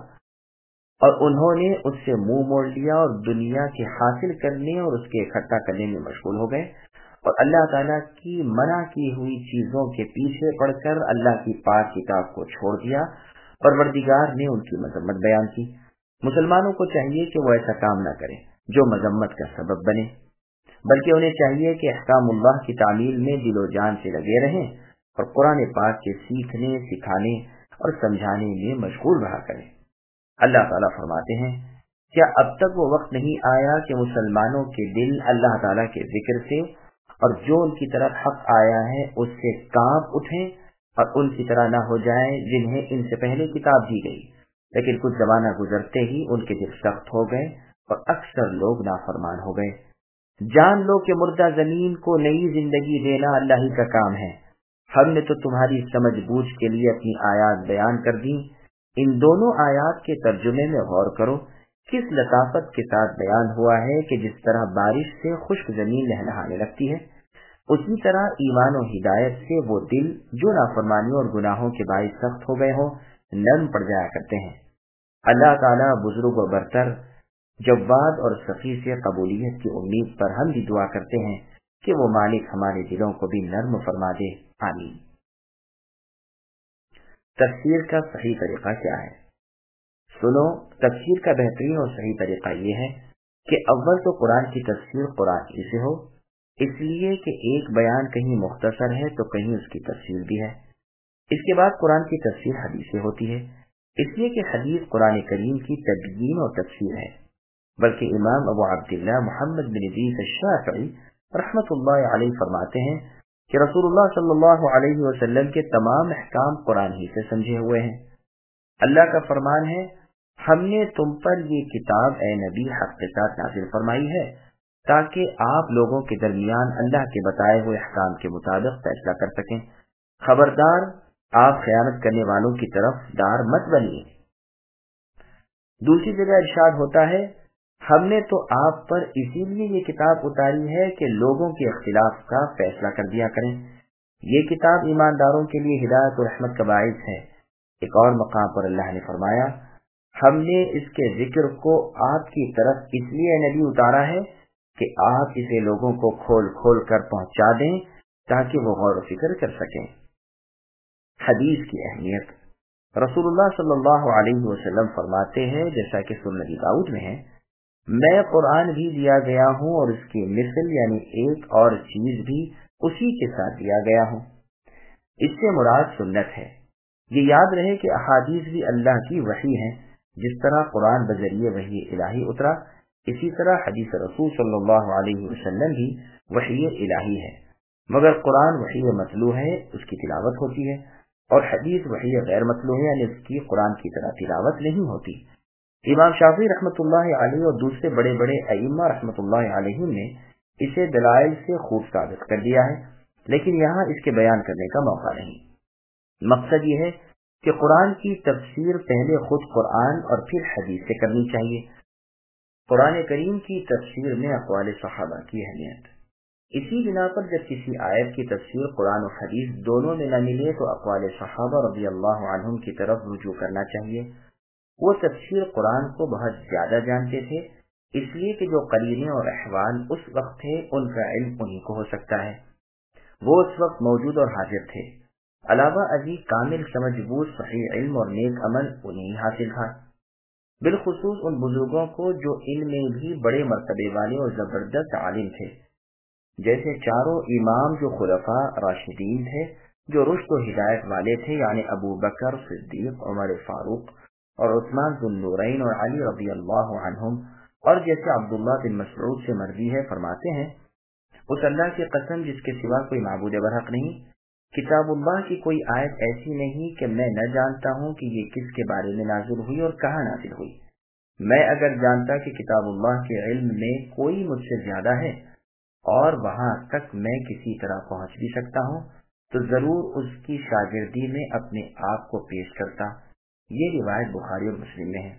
और उन्होंने उससे मुंह मोड़ लिया और दुनिया के हासिल करने और उसके इकट्ठा करने में मशगूल हो गए और अल्लाह ताला की मना की हुई चीजों के पीछे पड़कर अल्लाह की पाक किताब को छोड़ दिया, परवरदिगार ने उनकी मजम्मत बयान की। मुसलमानों को चाहिए कि वो ऐसा काम न करें जो मजम्मत का सबब बने, बल्कि उन्हें चाहिए कि अहकामुल्लाह की तामील में दिलो जान से लगे रहें और कुरान पाक के सीखने, सिखाने और समझाने में मशगूल रहा करें। अल्लाह ताला फरमाते हैं क्या अब तक वो वक्त नहीं आया कि मुसलमानों के दिल अल्लाह ताला के जिक्र से और जो उनकी तरफ हक आया है उससे कांप उठें और उनकी तरह न हो जाएं जिन्हें इनसे पहले किताब दी गई, लेकिन कुछ जमाना गुजरते ही उनके दिल सख्त हो गए और अक्सर लोग नाफरमान हो गए। जान लो कि मुर्दा जमीन को नई जिंदगी देना अल्लाह ही का काम है। हमने तो तुम्हारी समझ बूझ के लिए अपनी आयात बयान कर दी। इन दोनों आयात के तर्जुमे में गौर करो, किस लताफत के साथ बयान हुआ है कि जिस तरह बारिश से खुश्क जमीन लहलहाने लगती है, उसी तरह ईमान और हिदायत से वो दिल जो नाफरमानियों और गुनाहों के बाइस सख्त हो गए हो नरम पड़ जाया करते हैं। अल्लाह ताला बुजुर्ग और बरतर, जव्वाद और सखी से कबूलियत की उम्मीद पर हम भी दुआ करते हैं कि वो मालिक हमारे दिलों को भी नर्म फरमा दे। आमीन। तफसीर का सही तरीका क्या है? सुनो, तफसीर का बेहतरीन और सही तरीका ये है कि अव्वल तो कुरान की तफसीर कुरान ही से हो, इसलिए कि एक बयान कहीं मुख्तसर है तो कहीं उसकी तफसीर भी है। इसके बाद कुरान की तफसीर हदीस से होती है, इसलिए कि हदीस कुरान करीम की तबयीन और तफसीर है। बल्कि इमाम अबू अब्दुल्लाह मुहम्मद बिन इदरीस अश-शाफ़िई रहमतुल्लाह अलैहि फरमाते हैं कि रसूलुल्लाह सल्लल्लाहु अलैहि वसल्लम के तमाम अहकाम कुरान ही से समझे हुए हैं। अल्लाह का फरमान है ہم نے تم پر یہ کتاب اے نبی حق کے ساتھ نازل فرمائی ہے تاکہ آپ لوگوں کے درمیان اللہ کے بتائے ہوئے احکام کے مطابق فیصلہ کر سکیں۔ خبردار آپ خیانت کرنے والوں کی طرف دار مت بنیے۔ دوسری جگہ ارشاد ہوتا ہے ہم نے تو آپ پر اسی لیے یہ کتاب اتاری ہے کہ لوگوں کے اختلاف کا فیصلہ کر دیا کریں۔ یہ کتاب ایمانداروں کے لیے ہدایت و رحمت کا باعث ہے۔ ایک اور مقام پر اللہ نے فرمایا ہم نے اس کے ذکر کو آپ کی طرف اس لیے نبی اتارا ہے کہ آپ اسے لوگوں کو کھول کھول کر پہنچا دیں تاکہ وہ غور و فکر کر سکیں۔ حدیث کی اہمیت۔ رسول اللہ صلی اللہ علیہ وسلم فرماتے ہیں جیسا کہ سنن ابی داؤد میں ہے میں قرآن بھی دیا گیا ہوں اور اس کی مثل یعنی ایک اور چیز بھی اسی کے ساتھ دیا گیا ہوں۔ اس سے مراد سنت ہے۔ یہ یاد رہے کہ احادیث بھی اللہ کی وحی ہیں۔ جس طرح قرآن بذریعہ وحی الہی اترا اسی طرح حدیث رسول صلی اللہ علیہ وسلم بھی وحی الہی ہے، مگر قرآن وحی متلو ہے، اس کی تلاوت ہوتی ہے، اور حدیث وحی غیر متلو ہے یعنی اس کی قرآن کی طرح تلاوت نہیں ہوتی۔ امام شافعی رحمۃ اللہ علیہ اور دوسرے بڑے بڑے ائمہ رحمۃ اللہ علیہ نے اسے دلائل سے خوب ثابت کر دیا ہے، لیکن یہاں اس کے بیان کرنے کا موقع نہیں۔ مقصد یہ ہے کہ قرآن کی تفسیر پہلے خود قرآن اور پھر حدیث سے کرنی چاہیے۔ قرآن کریم کی تفسیر میں اقوال صحابہ کی اہمیت۔ اسی بنا پر جب کسی آیت کی تفسیر قرآن و حدیث دونوں میں نہ ملے تو اقوال صحابہ رضی اللہ عنہم کی طرف رجوع کرنا چاہیے۔ وہ تفسیر قرآن کو بہت زیادہ جانتے تھے، اس لیے کہ جو قرینے اور احوال اس وقت تھے ان کا علم انہی کو ہو سکتا ہے، وہ اس وقت موجود اور حاضر تھے۔ علاوہ ازیں کامل سمجھ بوجھ صحیح علم اور نیک عمل انہیں حاصل تھا، بالخصوص ان بزرگوں کو جو ان میں بھی بڑے مرتبے والے اور زبردست عالم تھے، جیسے چاروں امام جو خلفاء راشدین تھے، جو رشد و ہدایت والے تھے، یعنی ابو بکر صدیق، عمر فاروق اور عثمان ذو النورین اور علی رضی اللہ عنہم، اور جیسے عبداللہ بن مسعود سے مروی ہے فرماتے ہیں اس اللہ کی قسم جس کے سوا کوئی معبود برحق نہیں، کتاب اللہ کی کوئی آیت ایسی نہیں کہ میں نہ جانتا ہوں کہ یہ کس کے بارے میں نازل ہوئی اور کہاں نازل ہوئی۔ میں اگر جانتا کہ کتاب اللہ کے علم میں کوئی مجھ سے زیادہ ہے اور وہاں تک میں کسی طرح پہنچ بھی سکتا ہوں تو ضرور اس کی شاگردی میں اپنے آپ کو پیش کرتا۔ یہ روایت بخاری اور مسلم میں ہے۔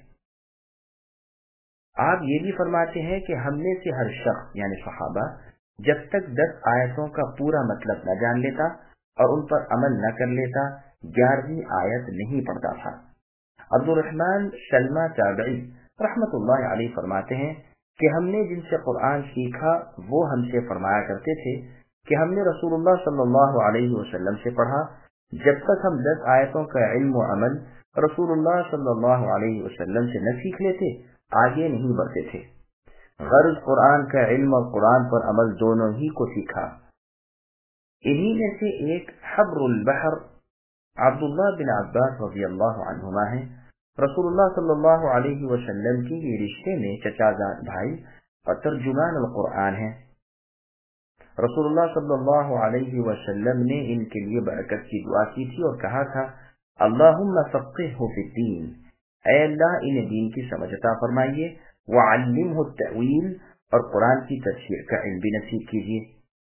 آپ یہ بھی فرماتے ہیں کہ ہم میں سے ہر شخص یعنی صحابہ جب تک 10 آیتوں کا پورا مطلب نہ جان لیتا اور ان پر عمل نہ کر لیتا 11ویں آیت نہیں پڑھتا تھا۔ عبد الرحمن سلمہ تابعی رحمت اللہ علیہ فرماتے ہیں کہ ہم نے جن سے قرآن سیکھا وہ ہم سے فرمایا کرتے تھے کہ ہم نے رسول اللہ صلی اللہ علیہ وسلم سے پڑھا، جب تک ہم 10 آیتوں کا علم و عمل رسول اللہ صلی اللہ علیہ وسلم سے نہ سیکھ لیتے آگے نہیں بڑھتے تھے۔ غرض قرآن کا علم اور قرآن پر عمل دونوں ہی کو سیکھا۔ انہی میں سے ایک حبر البحر عبداللہ بن عباس رضی اللہ عنہما ہیں۔ رسول اللہ صلی اللہ علیہ وسلم کی یہ رشتے میں چچا زاد بھائی اور ترجمان القرآن ہیں۔ رسول اللہ صلی اللہ علیہ وسلم نے ان کے لیے برکت کی دعا کی تھی اور کہا تھا اللہم فقہہ فی الدین، اے اللہ انہیں دین کی سمجھ عطا فرمائیے، وعلمہ التأویل اور قرآن کی تفسیر کا علم بھی نصیب کیجیے۔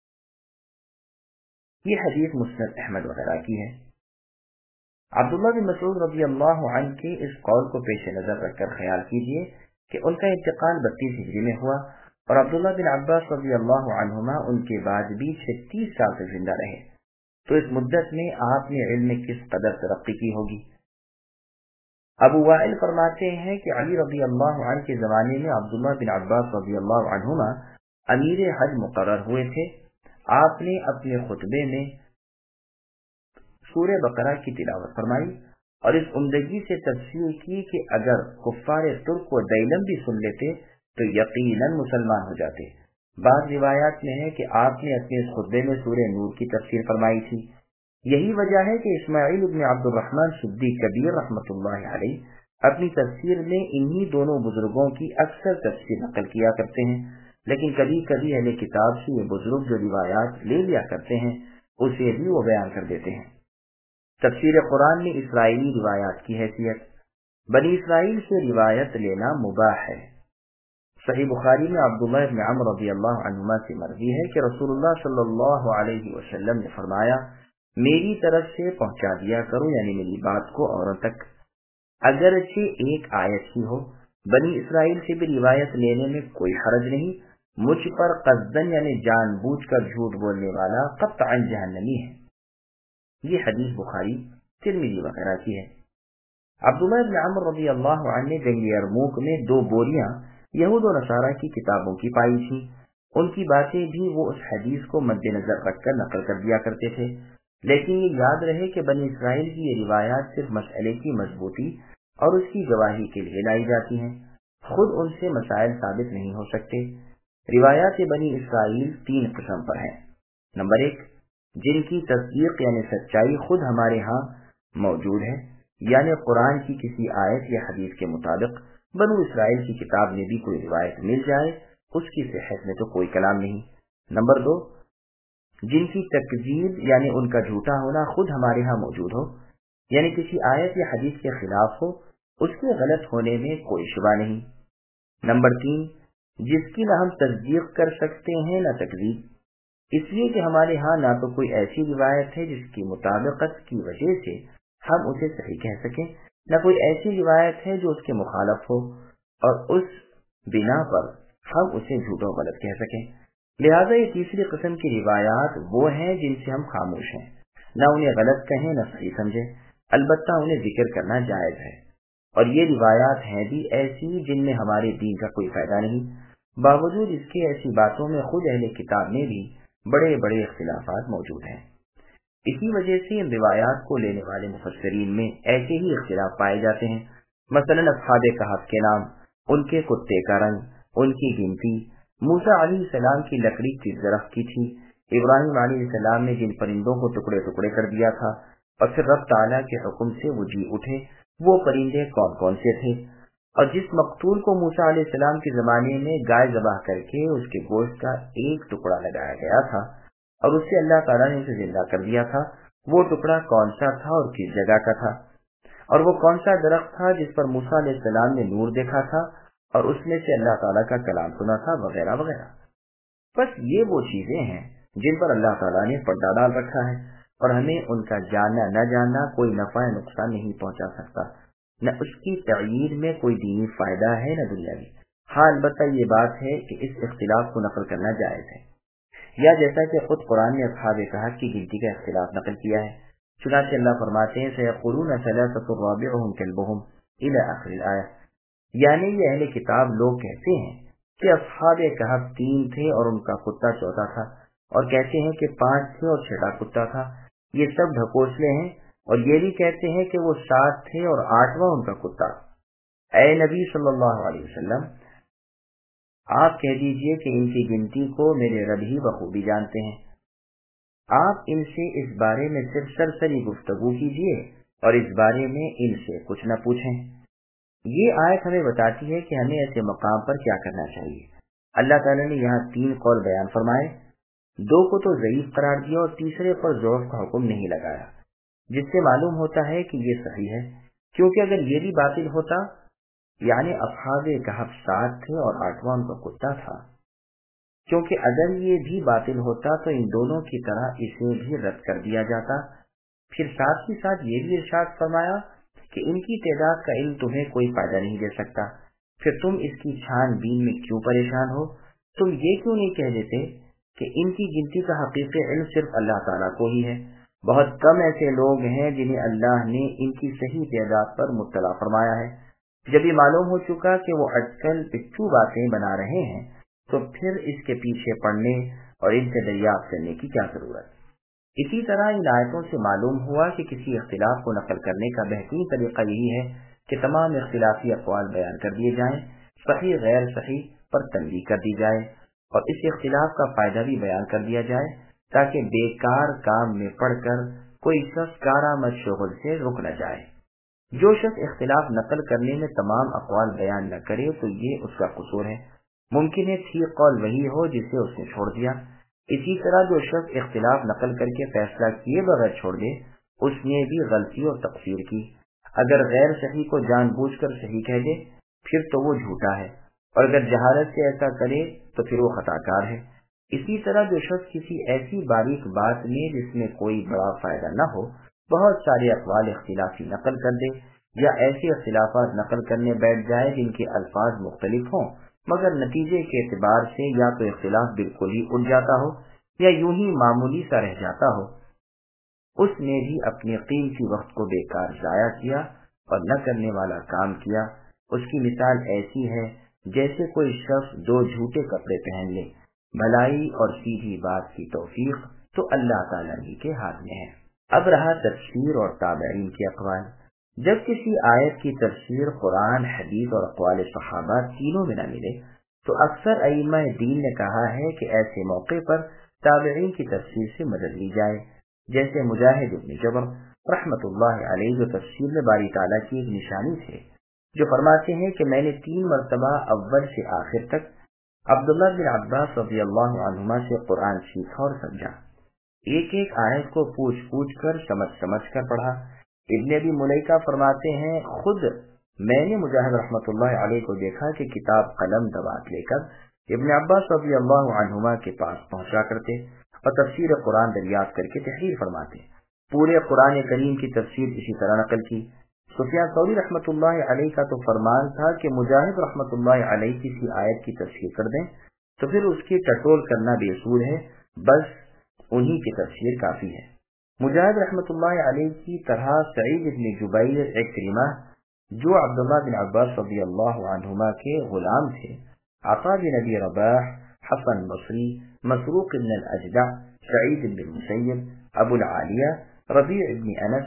یہ حدیث مسند احمد وغیرہ کی ہے۔ عبداللہ بن مسعود رضی اللہ عنہ کے اس قول کو پیش نظر رکھ کر خیال کیجیے کہ ان کا انتقال 32 ہجری میں ہوا اور عبداللہ بن عباس رضی اللہ عنہما ان کے بعد بھی 36 سال تک زندہ رہے، تو اس مدت میں آپ نے علم میں کس قدر ترقی کی ہوگی۔ ابو وائل فرماتے ہیں کہ علی رضی اللہ عنہ کے زمانے میں عبداللہ بن عباس رضی اللہ عنہما امیر حج مقرر ہوئے تھے۔ آپ نے اپنے خطبے میں سورہ بقرہ کی تلاوت فرمائی اور اس عمدگی سے تفسیر کی کہ اگر کفار ترک و دیلم بھی سن لیتے تو یقیناً مسلمان ہو جاتے۔ بعض روایات میں ہے کہ آپ نے اپنے اس خطبے میں سورہ نور کی تفسیر فرمائی تھی۔ یہی وجہ ہے کہ اسماعیل بن عبد الرحمن سدی کبیر رحمۃ اللہ علیہ اپنی تفسیر میں انہی دونوں بزرگوں کی اکثر تفسیر نقل کیا کرتے ہیں، لیکن کبھی کبھی اہل کتاب سے یہ بزرگ جو روایات لے لیا کرتے ہیں اسے بھی وہ بیان کر دیتے ہیں۔ تفسیر قرآن میں اسرائیلی روایات کی حیثیت۔ بنی اسرائیل سے روایت لینا مباح ہے۔ صحیح بخاری میں عبداللہ ابن عمر رضی اللہ عنہما سے مروی ہے کہ رسول اللہ صلی اللہ علیہ وسلم نے فرمایا، میری طرف سے پہنچا دیا کرو، یعنی میری بات کو اوروں تک، اگرچہ ایک آیت ہی ہو۔ بنی اسرائیل سے بھی روایت لینے میں کوئی حرج نہیں، مجھ پر قصدن یعنی جان بوجھ کر جھوٹ بولنے والا قطعا جہنمی ہے۔ یہ حدیث بخاری، ترمذی وغیرہ کی ہے۔ عبداللہ ابن عمر رضی اللہ عنہ نے جنگ یرموک میں 2 بوریاں یہود و نصارہ کی کتابوں کی پائی تھی۔ ان کی باتیں بھی وہ اس حدیث کو مد نظر رکھ کر نقل کر دیا کرتے تھے، لیکن یہ یاد رہے کہ بنی اسرائیل کی یہ روایات صرف مسئلے کی مضبوطی اور اس کی گواہی کے لیے لائی جاتی ہیں، خود ان سے مسائل ثابت نہیں ہو سکتے۔ روایات بنی اسرائیل 3 قسم پر ہیں۔ نمبر 1، جن کی تصدیق یعنی سچائی خود ہمارے ہاں موجود ہے، یعنی قرآن کی کسی آیت یا حدیث کے مطابق بنو اسرائیل کی کتاب میں بھی کوئی روایت مل جائے، اس کی صحت میں تو کوئی کلام نہیں۔ نمبر 2، جن کی تکذیب یعنی ان کا جھوٹا ہونا خود ہمارے ہاں موجود ہو، یعنی کسی آیت یا حدیث کے خلاف ہو، اس کے غلط ہونے میں کوئی شبہ نہیں۔ نمبر 3، جس کی نہ ہم تصدیق کر سکتے ہیں نہ تکذیب، اس لیے کہ ہمارے ہاں نہ تو کوئی ایسی روایت ہے جس کی مطابقت کی وجہ سے ہم اسے صحیح کہہ سکیں، نہ کوئی ایسی روایت ہے جو اس کے مخالف ہو اور اس بنا پر ہم اسے جھوٹا و غلط کہہ سکیں۔ لہٰذا یہ تیسری قسم کی روایات وہ ہیں جن سے ہم خاموش ہیں، نہ انہیں غلط کہیں نہ صحیح سمجھیں، البتہ انہیں ذکر کرنا جائز ہے۔ اور یہ روایات ہیں بھی ایسی جن میں ہمارے دین کا کوئی فائدہ نہیں، باوجود اس کے ایسی باتوں میں خود اہل کتاب میں بھی بڑے بڑے اختلافات موجود ہیں۔ اسی وجہ سے ان روایات کو لینے والے مفسرین میں ایسے ہی اختلاف پائے جاتے ہیں۔ مثلا اصحاب کہف کے نام، ان کے کتے کا رنگ، ان کی گنتی، موسیٰ علیہ السلام کی لکڑی کس درخت کی تھی، ابراہیم علیہ السلام نے جن پرندوں کو ٹکڑے ٹکڑے کر دیا تھا اور پھر رب تعالیٰ کے حکم سے وہ جی اٹھے، وہ پرندے کون کون سے تھے، اور جس مقتول کو موسیٰ علیہ السلام کے زمانے میں گائے ذبح کر کے اس کے گوشت کا ایک ٹکڑا لگایا گیا تھا اور اس سے اللہ تعالیٰ نے اسے زندہ کر دیا تھا، وہ ٹکڑا کون سا تھا اور کس جگہ کا تھا، اور وہ کون سا درخت تھا جس پر موسیٰ علیہ السلام نے نور دیکھا تھا اور اس میں سے اللہ تعالیٰ کا کلام سنا تھا، وغیرہ وغیرہ۔ بس یہ وہ چیزیں ہیں جن پر اللہ تعالیٰ نے پردہ ڈال رکھا ہے اور ہمیں ان کا جاننا نہ جاننا کوئی نفع نقصان نہیں پہنچا سکتا، نہ اس کی تعیین میں کوئی دینی فائدہ ہے نہ دنیاوی۔ ہاں البتہ یہ بات ہے کہ اس اختلاف کو نقل کرنا جائز ہے، یا جیسا کہ خود قرآن نے اصحاب کہف کی گنتی کا اختلاف نقل کیا ہے، چنانچہ اللہ فرماتے ہیں سَيَقُولُونَ ثَلَاثَةٌ رَابِعُهُمْ كَلْبُهُمْ إِلَى آخر الآیہ، یعنی یہ اہل کتاب لوگ کہتے ہیں کہ اصحاب کہف 3 تھے اور ان کا کتا چوتھا تھا، اور کہتے ہیں کہ 5 تھے اور 6واں کتا تھا، یہ سب ڈھکوسلے ہیں، اور یہ بھی کہتے ہیں کہ وہ 7 تھے اور 8واں ان کا کتا۔ اے نبی صلی اللہ علیہ وسلم، آپ کہہ دیجئے کہ ان کی گنتی کو میرے رب ہی بخوبی جانتے ہیں، آپ ان سے اس بارے میں صرف سرسری گفتگو کیجئے اور اس بارے میں ان سے کچھ نہ پوچھیں۔ یہ آیت ہمیں بتاتی ہے کہ ہمیں ایسے مقام پر کیا کرنا چاہیے۔ اللہ تعالیٰ نے یہاں 3 قول بیان فرمائے، 2 کو تو ضعیف قرار دیا اور تیسرے پر ضعف کا حکم نہیں لگایا، جس سے معلوم ہوتا ہے کہ یہ صحیح ہے، کیونکہ اگر یہ بھی باطل ہوتا، یعنی اصحاب کہف 7 تھے اور 8واں ان کا کتا تھا، کیونکہ اگر یہ بھی باطل ہوتا تو ان دونوں کی طرح اسے بھی رد کر دیا جاتا۔ پھر ساتھ ہی ساتھ یہ بھی ارشاد فرمایا کہ ان کی تعداد کا علم تمہیں کوئی فائدہ نہیں دے سکتا، پھر تم اس کی چھان بین میں کیوں پریشان ہو؟ تم یہ کیوں نہیں کہہ دیتے کہ ان کی گنتی کا حقیقی علم صرف اللہ تعالیٰ کو ہی ہے؟ بہت کم ایسے لوگ ہیں جنہیں اللہ نے ان کی صحیح تعداد پر مطلع فرمایا ہے۔ جب یہ معلوم ہو چکا کہ وہ اٹکل پچھو باتیں بنا رہے ہیں تو پھر اس کے پیچھے پڑنے اور ان سے دریافت کرنے کی کیا ضرورت؟ اسی طرح ان آیتوں سے معلوم ہوا کہ کسی اختلاف کو نقل کرنے کا بہترین طریقہ یہی ہے کہ تمام اختلافی اقوال بیان کر دیے جائیں، صحیح غیر صحیح پر تنبیہ کر دی جائے اور اس اختلاف کا فائدہ بھی بیان کر دیا جائے، تاکہ بیکار کام میں پڑ کر کوئی شخص کارآمد شغل سے رک نہ جائے۔ جو شخص اختلاف نقل کرنے میں تمام اقوال بیان نہ کرے تو یہ اس کا قصور ہے، ممکن ہے ٹھیک قول وہی ہو جسے اس نے چھوڑ دیا۔ اسی طرح جو شخص اختلاف نقل کر کے فیصلہ کیے بغیر چھوڑ دے، اس نے بھی غلطی اور تقصیر کی۔ اگر غیر صحیح کو جان بوجھ کر صحیح کہہ دے پھر تو وہ جھوٹا ہے، اور اگر جہالت سے ایسا کرے تو پھر وہ خطا کار ہے۔ اسی طرح جو شخص کسی ایسی باریک بات میں جس میں کوئی بڑا فائدہ نہ ہو بہت سارے اقوال اختلافی نقل کر دے، یا ایسے اختلافات نقل کرنے بیٹھ جائے جن کے الفاظ مختلف ہوں مگر نتیجے کے اعتبار سے یا تو اختلاف بالکل ہی اٹھ جاتا ہو یا یوں ہی معمولی سا رہ جاتا ہو، اس نے بھی اپنے قیمتی وقت کو بیکار ضائع کیا اور نہ کرنے والا کام کیا۔ اس کی مثال ایسی ہے جیسے کوئی شخص دو جھوٹے کپڑے پہن لے، بھلائی اور سیدھی بات کی توفیق تو اللہ تعالیٰ ہی کے ہاتھ میں ہے۔ اب رہا تفسیر اور تابعین کے اقوال۔ جب کسی آیت کی تفسیر قرآن، حدیث اور اقوال صحابہ تینوں میں نہ ملے تو اکثر ائمہ دین نے کہا ہے کہ ایسے موقع پر تابعین کی تفسیر سے مدد لی جائے، جیسے مجاہد بن جبر رحمۃ اللہ علیہ جو تفسیر میں باری تعالیٰ کی ایک نشانی تھے، جو فرماتے ہیں کہ میں نے 3 مرتبہ اول سے آخر تک عبداللہ بن عباس رضی اللہ عنہما سے قرآن سیکھا اور سمجھا، ایک ایک آیت کو پوچھ کر سمجھ کر پڑھا۔ ابن ابی ملیکہ فرماتے ہیں خود میں نے مجاہد رحمۃ اللہ علیہ کو دیکھا کہ کتاب قلم دوات لے کر ابن عباس رضی اللہ عنہما کے پاس پہنچا کرتے اور تفسیر قرآن دریافت کر کے تحریر فرماتے۔ پورے قرآن کریم کی تفسیر اسی طرح نقل کی۔ سفیان ثوری رحمۃ اللہ علیہ کا تو فرمان تھا کہ مجاہد رحمۃ اللہ علیہ کسی آیت کی تفسیر کر دیں تو پھر اس کی ٹٹول کرنا بے سود ہے، بس انہی کی تفسیر کافی ہے۔ مجاہد رحمۃ اللہ علیہ کی طرح سعید بن جبیر عکرمہ جو عبداللہ بن عباس رضی اللہ عنہما کے غلام تھے، عطا بن ابی رباح، حسن بصری، مسروق بن الاجدع، سعید بن مسیب، ابو العالیہ، ربیع بن انس،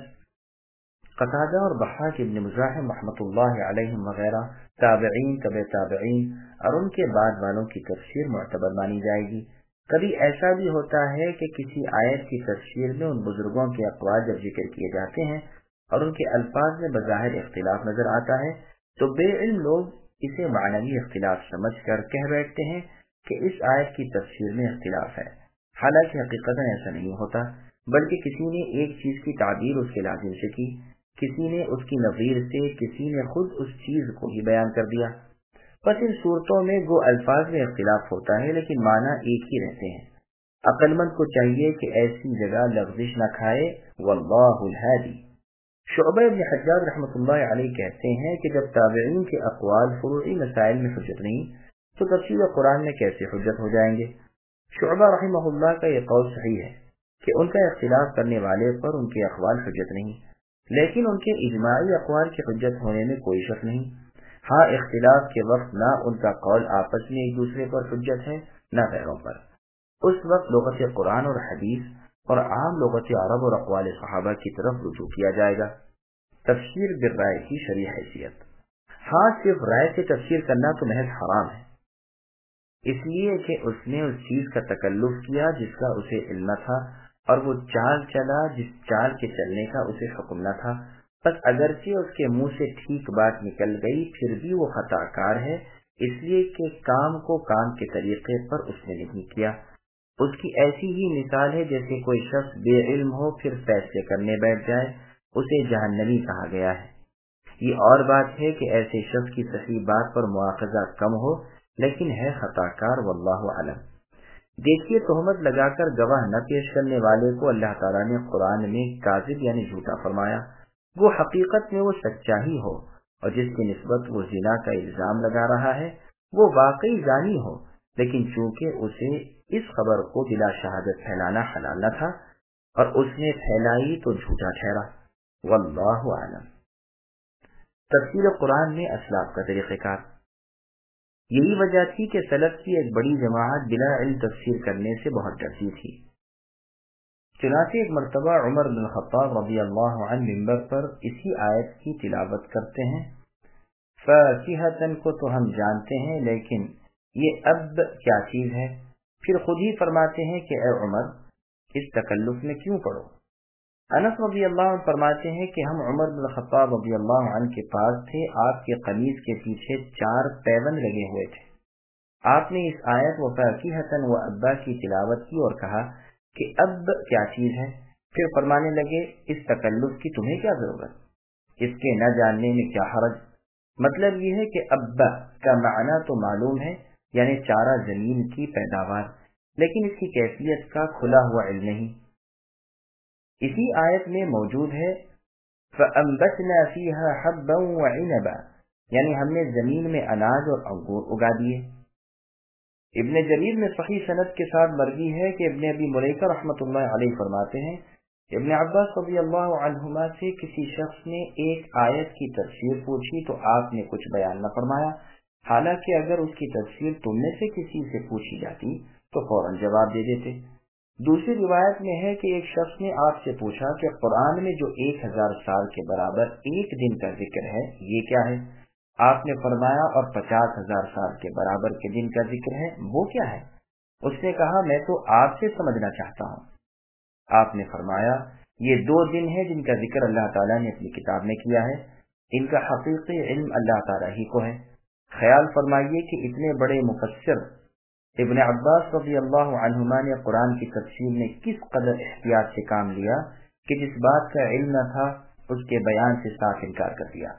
قتادہ اور ضحاک بن مزاحم رحمۃ اللہ علیہم وغیرہ تابعین، تبع تابعین اور ان کے بعد والوں کی تفسیر معتبر مانی جائے گی۔ کبھی ایسا بھی ہوتا ہے کہ کسی آیت کی تفسیر میں ان بزرگوں کے اقوال جب ذکر کیے جاتے ہیں اور ان کے الفاظ میں بظاہر اختلاف نظر آتا ہے تو بے علم لوگ اسے معنوی اختلاف سمجھ کر کہہ بیٹھتے ہیں کہ اس آیت کی تفسیر میں اختلاف ہے، حالانکہ حقیقت ایسا نہیں ہوتا، بلکہ کسی نے ایک چیز کی تعبیر اس کے لازم سے کی، کسی نے اس کی نظیر سے، کسی نے خود اس چیز کو ہی بیان کر دیا۔ بس ان صورتوں میں گو الفاظ میں اختلاف ہوتا ہے لیکن معنی ایک ہی رہتے ہیں۔ عقل مند کو چاہیے کہ ایسی جگہ لغزش نہ کھائے، واللہ الہادی۔ شعبہ بن حجاج رحمۃ اللہ علیہ کہتے ہیں کہ جب تابعین کے اقوال فروعی مسائل میں حجت نہیں تو تفسیر قرآن میں کیسے حجت ہو جائیں گے؟ شعبہ رحمہ اللہ کا یہ قول صحیح ہے کہ ان کا اختلاف کرنے والے پر ان کے اقوال حجت نہیں، لیکن ان کے اجماعی اقوال کی حجت ہونے میں کوئی شک نہیں۔ ہاں اختلاف کے وقت نہ ان کا قول آپس میں ایک دوسرے پر حجت ہے نہ غیروں پر، اس وقت لغت قرآن اور حدیث اور عام لغت عرب اور اقوال صحابہ کی طرف رجوع کیا جائے گا۔ تفسیر بالرائے کی شرعی حیثیت۔ ہاں صرف رائے سے تفسیر کرنا تو محض حرام ہے، اس لیے کہ اس نے اس چیز کا تکلف کیا جس کا اسے علم تھا اور وہ چال چلا جس چال کے چلنے کا اسے حکم نہ تھا، بس اگرچہ اس کے منہ سے ٹھیک بات نکل گئی پھر بھی وہ خطا کار ہے، اس لیے کہ کام کو کام کے طریقے پر اس نے نہیں کیا۔ اس کی ایسی ہی مثال ہے جیسے کوئی شخص بے علم ہو پھر فیصلے کرنے بیٹھ جائے، اسے جہنمی کہا گیا ہے۔ یہ اور بات ہے کہ ایسے شخص کی صحیح بات پر مواخذہ کم ہو لیکن ہے خطا کار، واللہ اعلم۔ دیکھیے تہمت لگا کر گواہ نہ پیش کرنے والے کو اللہ تعالیٰ نے قرآن میں کاذب یعنی جھوٹا فرمایا، وہ حقیقت میں وہ سچا ہی ہو، اور جس کی نسبت وہ زنا کا الزام لگا رہا ہے وہ واقعی زانی ہو، لیکن چونکہ اسے اس خبر کو بلا شہادت پھیلانا حلال نہ تھا اور اس نے پھیلائی تو جھوٹا ٹھہرا، واللہ اعلم۔ تفسیر قرآن میں اسلاف کا طریقہ کار۔ یہی وجہ تھی کہ سلف کی ایک بڑی جماعت بلا علم تفسیر کرنے سے بہت ڈرتی تھی۔ چنانچہ ایک مرتبہ عمر بن الخطاب رضی اللہ عنہ منبر پر اسی آیت کی تلاوت کرتے ہیں، فاکہۃ کو تو ہم جانتے ہیں لیکن یہ اب کیا چیز ہے؟ پھر خود ہی فرماتے ہیں کہ اے عمر اس تکلف میں کیوں پڑو؟ انس رضی اللہ عنہ فرماتے ہیں کہ ہم عمر بن الخطاب رضی اللہ عنہ کے پاس تھے، آپ کے قمیض کے پیچھے 4 پیوند لگے ہوئے تھے۔ آپ نے اس آیت وفاکہۃ و ابا کی تلاوت کی اور کہا کہ اب کیا چیز ہے؟ پھر فرمانے لگے اس تکلف کی تمہیں کیا ضرورت؟ اس کے نہ جاننے میں کیا حرج؟ مطلب یہ ہے کہ ابا کا معنی تو معلوم ہے، یعنی چارہ زمین کی پیداوار، لیکن اس کی کیفیت کا کھلا ہوا علم نہیں۔ اسی آیت میں موجود ہے فَأَنبَتْنَا فِيهَا حَبًّا وَعِنَبًا، یعنی ہم نے زمین میں اناج اور انگور اگا دیے۔ ابن جریر میں صحیح سند کے ساتھ مروی ہے کہ ابن ابی ملیکہ رحمۃ اللہ علیہ فرماتے ہیں، ابن عباس رضی اللہ عنہما سے کسی شخص نے ایک آیت کی تفسیر پوچھی تو آپ نے کچھ بیان نہ فرمایا، حالانکہ اگر اس کی تفسیر تم میں سے کسی سے پوچھی جاتی تو فوراً جواب دے دیتے۔ دوسری روایت میں ہے کہ ایک شخص نے آپ سے پوچھا کہ قرآن میں جو 1000 سال کے برابر ایک دن کا ذکر ہے یہ کیا ہے؟ آپ نے فرمایا اور 50,000 سال کے برابر کے دن کا ذکر ہے وہ کیا ہے؟ اس نے کہا میں تو آپ سے سمجھنا چاہتا ہوں۔ آپ نے فرمایا یہ 2 دن ہیں جن کا ذکر اللہ تعالیٰ نے اپنی کتاب میں کیا ہے، ان کا حقیقی علم اللہ تعالیٰ ہی کو ہے۔ خیال فرمائیے کہ اتنے بڑے مفسر ابن عباس رضی اللہ عنہما نے قرآن کی تفسیر میں کس قدر احتیاط سے کام لیا کہ جس بات کا علم نہ تھا اس کے بیان سے صاف انکار کر دیا۔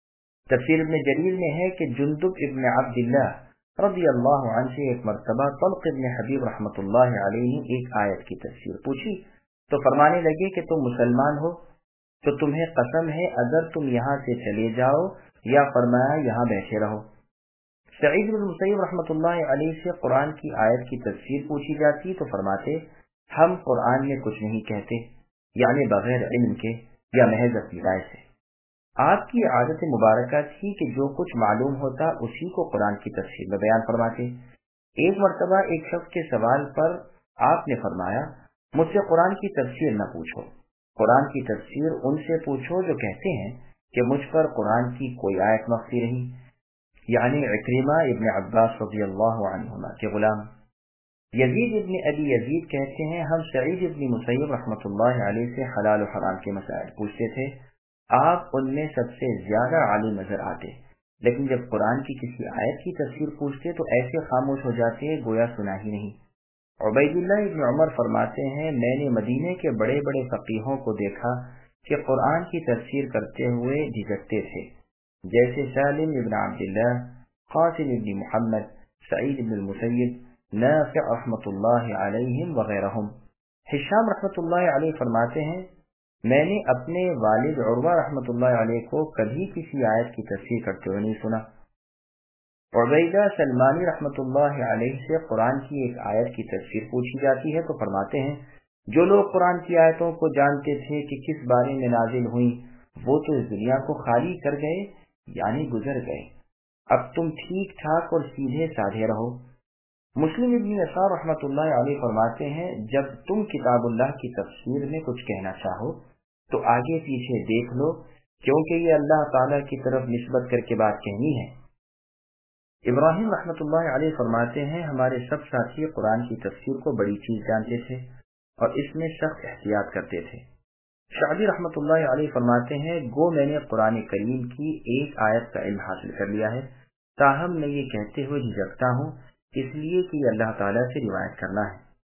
تفسیر ابن جریر میں ہے کہ جندب ابن عبداللہ رضی اللہ عنہ سے ایک مرتبہ طلق ابن حبیب رحمۃ اللہ علیہ نے ایک آیت کی تفسیر پوچھی تو فرمانے لگے کہ تم مسلمان ہو تو تمہیں قسم ہے اگر تم یہاں سے چلے جاؤ یا فرمایا یہاں بیٹھے رہو۔ سعید بن مسیب رحمۃ اللہ علیہ سے قرآن کی آیت کی تفسیر پوچھی جاتی تو فرماتے ہم قرآن میں کچھ نہیں کہتے، یعنی بغیر علم کے یا محض اپنی رائے سے۔ آپ کی عادت مبارکہ تھی کہ جو کچھ معلوم ہوتا اسی کو قرآن کی تفسیر میں بیان فرماتے۔ ایک مرتبہ ایک شخص کے سوال پر آپ نے فرمایا مجھ سے قرآن کی تفسیر نہ پوچھو، قرآن کی تفسیر ان سے پوچھو جو کہتے ہیں کہ مجھ پر قرآن کی کوئی آیت مخفی نہیں، یعنی عکرمہ ابن عباس رضی اللہ عنہما کے غلام۔ یزید ابن ابی یزید کہتے ہیں ہم سعید ابن مسیب رحمۃ اللہ علیہ سے حلال و حرام کے مسائل پوچھتے تھے، آپ ان میں سب سے زیادہ عالم نظر آتے، لیکن جب قرآن کی کسی آیت کی تفسیر پوچھتے تو ایسے خاموش ہو جاتے گویا سنا ہی نہیں۔ عبید اللہ ابن عمر فرماتے ہیں میں نے مدینے کے بڑے بڑے فقیہوں کو دیکھا کہ قرآن کی تفسیر کرتے ہوئے جھجکتے تھے، جیسے سالم ابن عبداللہ، قاسم ابن محمد، سعید ابن المسیب، نافع رحمۃ اللہ علیہم وغیرہم۔ ہشام رحمۃ اللہ علیہ فرماتے ہیں میں نے اپنے والد عروہ رحمۃ اللہ علیہ کو کبھی کسی آیت کی تفسیر کرتے ہوئے نہیں سنا۔ عبیدہ سلمانی رحمۃ اللہ علیہ سے قرآن کی ایک آیت کی تفسیر پوچھی جاتی ہے تو فرماتے ہیں جو لوگ قرآن کی آیتوں کو جانتے تھے کہ کس بارے میں نازل ہوئیں وہ تو اس دنیا کو خالی کر گئے، یعنی گزر گئے، اب تم ٹھیک ٹھاک اور سیدھے سادھے رہو۔ مسلم ابن یسار رحمۃ اللہ علیہ فرماتے ہیں جب تم کتاب اللہ کی تفسیر میں کچھ کہنا چاہو تو آگے پیچھے دیکھ لو، کیونکہ یہ اللہ تعالیٰ کی طرف نسبت کر کے بات کہنی ہے۔ ابراہیم رحمۃ اللہ علیہ فرماتے ہیں ہمارے سب ساتھی قرآن کی تفسیر کو بڑی چیز جانتے تھے اور اس میں سخت احتیاط کرتے تھے۔ شعبی رحمۃ اللہ علیہ فرماتے ہیں گو میں نے قرآن کریم کی ایک آیت کا علم حاصل کر لیا ہے، تاہم میں یہ کہتے ہوئے جھجکتا ہوں اس لیے کہ یہ اللہ تعالیٰ سے روایت کرنا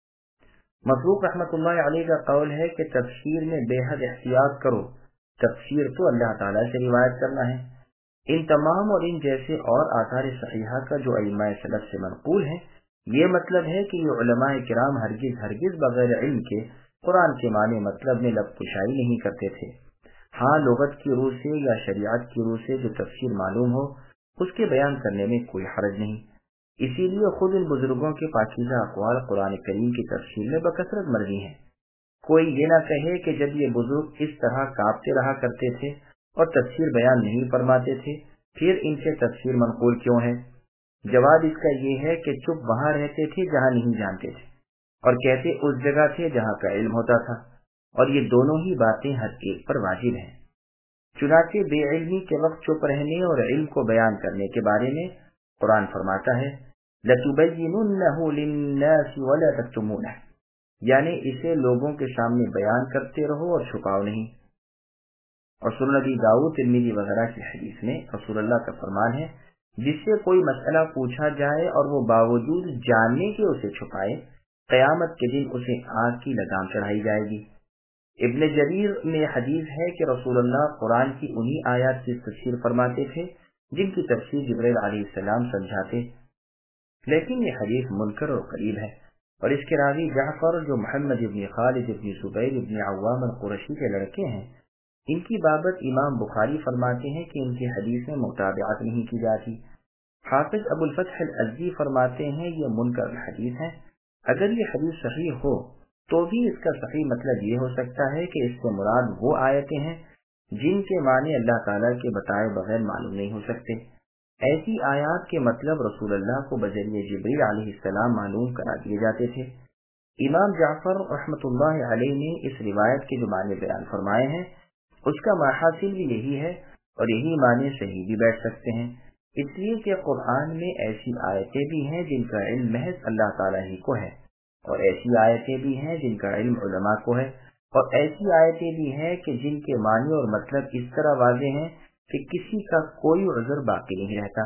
ہے۔ مسروق رحمۃ اللہ علیہ کا قول ہے کہ تفسیر میں بے حد احتیاط کرو، تفسیر تو اللہ تعالیٰ سے روایت کرنا ہے۔ ان تمام اور ان جیسے اور آثار صحیحہ کا جو ائمہ سلف سے منقول ہے یہ مطلب ہے کہ یہ علماء کرام ہرگز بغیر علم کے قرآن کے معنی مطلب میں لب کشائی نہیں کرتے تھے۔ ہاں لغت کی روح سے یا شریعت کی روح سے جو تفسیر معلوم ہو اس کے بیان کرنے میں کوئی حرج نہیں۔ اسی لیے خود ان بزرگوں کے پاکیزہ اقوال قرآن کریم کی تفسیر میں بکثرت مروی ہیں۔ کوئی یہ نہ کہے کہ جب یہ بزرگ اس طرح کانپتے رہا کرتے تھے اور تفسیر بیان نہیں فرماتے تھے پھر ان سے تفسیر منقول کیوں ہے؟ جواب اس کا یہ ہے کہ چپ وہاں رہتے تھے جہاں نہیں جانتے تھے اور کہتے اس جگہ تھے جہاں کا علم ہوتا تھا، اور یہ دونوں ہی باتیں ہر ایک پر واجب ہیں۔ چنانچہ بے علمی کے وقت چپ رہنے اور علم کو بیان کرنے کے بارے میں قرآن فرماتا ہے لَتُبَيِّنُنَّهُ لِلنَّاسِ وَلَا تَكْتُمُونَهُ، یعنی اسے لوگوں کے سامنے بیان کرتے رہو اور چھپاؤ نہیں۔ اور سنن ابی داؤد، ترمذی وغیرہ کی حدیث میں رسول اللہ کا فرمان ہے جس سے کوئی مسئلہ پوچھا جائے اور وہ باوجود جاننے کے اسے چھپائے قیامت کے دن اسے آگ کی لگام چڑھائی جائے گی۔ ابن جریر میں حدیث ہے کہ رسول اللہ قرآن کی انہی آیات کی تفسیر فرماتے تھے جن کی تفسیر جبرائیل علیہ السلام سمجھاتے، لیکن یہ حدیث منکر اور قریب ہے، اور اس کے راوی جعفر جو محمد ابن خالد ابن زبیر ابن عوام القرشی کے لڑکے ہیں، ان کی بابت امام بخاری فرماتے ہیں کہ ان کی حدیث میں متابعت نہیں کی جاتی۔ حافظ ابو الفتح الازدی فرماتے ہیں یہ منکر حدیث ہے، اگر یہ حدیث صحیح ہو تو بھی اس کا صحیح مطلب یہ ہو سکتا ہے کہ اس سے مراد وہ آیتیں ہیں جن کے معنی اللہ تعالیٰ کے بتائے بغیر معلوم نہیں ہو سکتے۔ ایسی آیات کے مطلب رسول اللہ کو بذریعہ جبریل علیہ السلام معلوم کرا دیے جاتے تھے۔ امام جعفر رحمۃ اللہ علیہ نے اس روایت کے جو معنی بیان فرمائے ہیں اس کا ماحصل بھی یہی ہے، اور یہی معنی صحیح بھی بیٹھ سکتے ہیں، اس لیے کہ قرآن میں ایسی آیتیں بھی ہیں جن کا علم محض اللہ تعالیٰ ہی کو ہے، اور ایسی آیتیں بھی ہیں جن کا علم علماء کو ہے، اور ایسی آیتیں بھی ہیں کہ جن کے معنی اور مطلب اس طرح واضح ہیں کہ کسی کا کوئی عذر باقی نہیں رہتا۔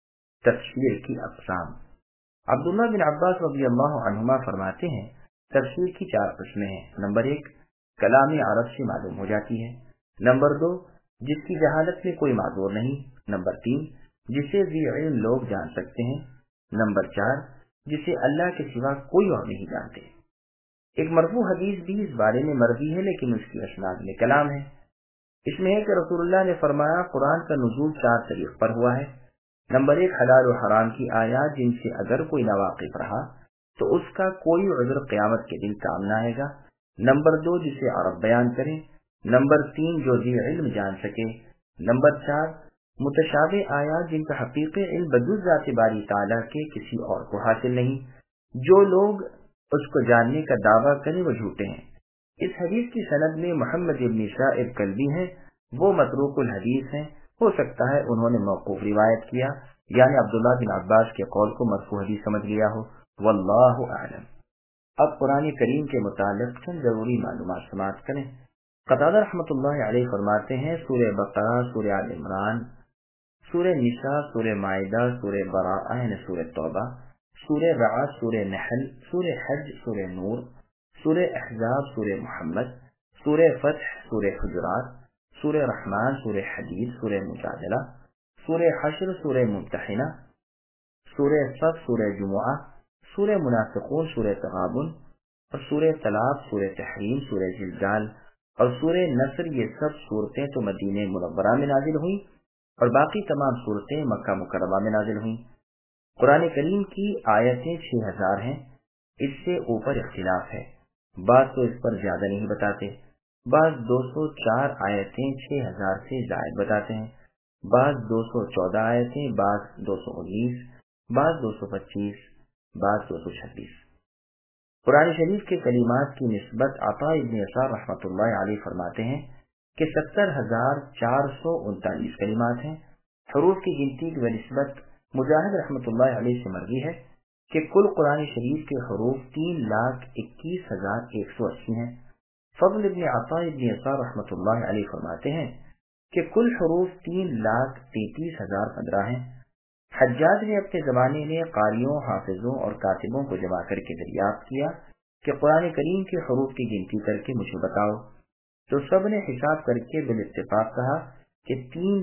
تفسیر کی اقسام۔ عبداللہ بن عباس رضی اللہ عنہما فرماتے ہیں تفسیر کی 4 قسمیں ہیں۔ نمبر 1 کلام عرب سے معلوم ہو جاتی ہے۔ نمبر 2 جس کی جہالت میں کوئی معذور نہیں۔ نمبر 3 جسے ذی علم لوگ جان سکتے ہیں۔ نمبر 4 جسے اللہ کے سوا کوئی اور نہیں جانتے۔ ایک مرفوع حدیث بھی اس بارے میں مروی ہے لیکن اس کی اسناد میں کلام ہے۔ اس میں ہے کہ رسول اللہ نے فرمایا قرآن کا نزول 4 طریق پر ہوا ہے۔ نمبر 1 حلال و حرام کی آیات جن سے اگر کوئی ناواقف رہا تو اس کا کوئی عذر قیامت کے دن کام نہ آئے گا۔ نمبر 2 جسے عرب بیان کریں۔ نمبر 3 جو ذی علم جان سکے۔ نمبر 4 متشابہ آیات جن کا حقیقی علم بجز ذات باری تعالیٰ کے کسی اور کو حاصل نہیں، جو لوگ اس کو جاننے کا دعویٰ کریں وہ جھوٹے ہیں۔ اس حدیث کی سند میں محمد ابن شائب کلبی ہیں، وہ متروک الحدیث ہیں، ہو سکتا ہے انہوں نے موقوف روایت کیا، یعنی عبداللہ بن عباس کے قول کو مرفوع حدیث سمجھ لیا ہو، واللہ اعلم۔ اب قرآن کریم کے متعلق چند ضروری معلومات سماعت کریں۔ قتادہ رحمۃ اللہ علیہ فرماتے ہیں سورہ بقرہ، سورہ آل عمران، سورہ نساء، سورہ مائدہ، سورہ براءہ یعنی سورہ توبہ، سورہ رعد، سورہ نحل، سورہ حج، سورہ نور، سورہ احزاب، سورہ محمد، سورہ فتح، سورہ حجرات، سورہ رحمان، سورہ حدید، سورہ مجادلہ، سورہ حشر، سورہ ممتحنہ، سورہ صف، سورہ جمعہ، سورہ منافقون، سورہ تغابن، اور سورہ طلاق، سورہ تحریم، سورہ زلزال اور سورہ نصر، یہ سب صورتیں تو مدینہ منورہ میں نازل ہوئیں اور باقی تمام صورتیں مکہ مکرمہ میں نازل ہوئیں۔ قرآن کریم کی آیتیں 6000 ہیں، اس سے اوپر اختلاف ہے، بعض تو اس پر زیادہ نہیں بتاتے، بعض 204 آیتیں 6000 سے زائد بتاتے ہیں، بعض 214 آیتیں، بعض 219، بعض 225، بعض 226۔ قرآن شریف کے کلمات کی نسبت عطا ابن یسار رحمۃ اللہ علیہ فرماتے ہیں کہ 70439 کلمات ہیں۔ حروف کی گنتی کی نسبت مجاہد رحمۃ اللہ علیہ سے مروی ہے کہ کل قرآن شریف کے حروف 3,21,180 ہیں۔ فضل ابن عطا ابن یسار رحمۃ اللہ علیہ فرماتے ہیں کہ کل حروف 3,33,015 ہیں۔ حجاج نے اپنے زمانے میں قاریوں، حافظوں اور کاتبوں کو جمع کر کے دریافت کیا کہ قرآن کریم کے حروف کی گنتی کر کے مجھے بتاؤ، تو سب نے حساب کر کے بالاتفاق کہا کہ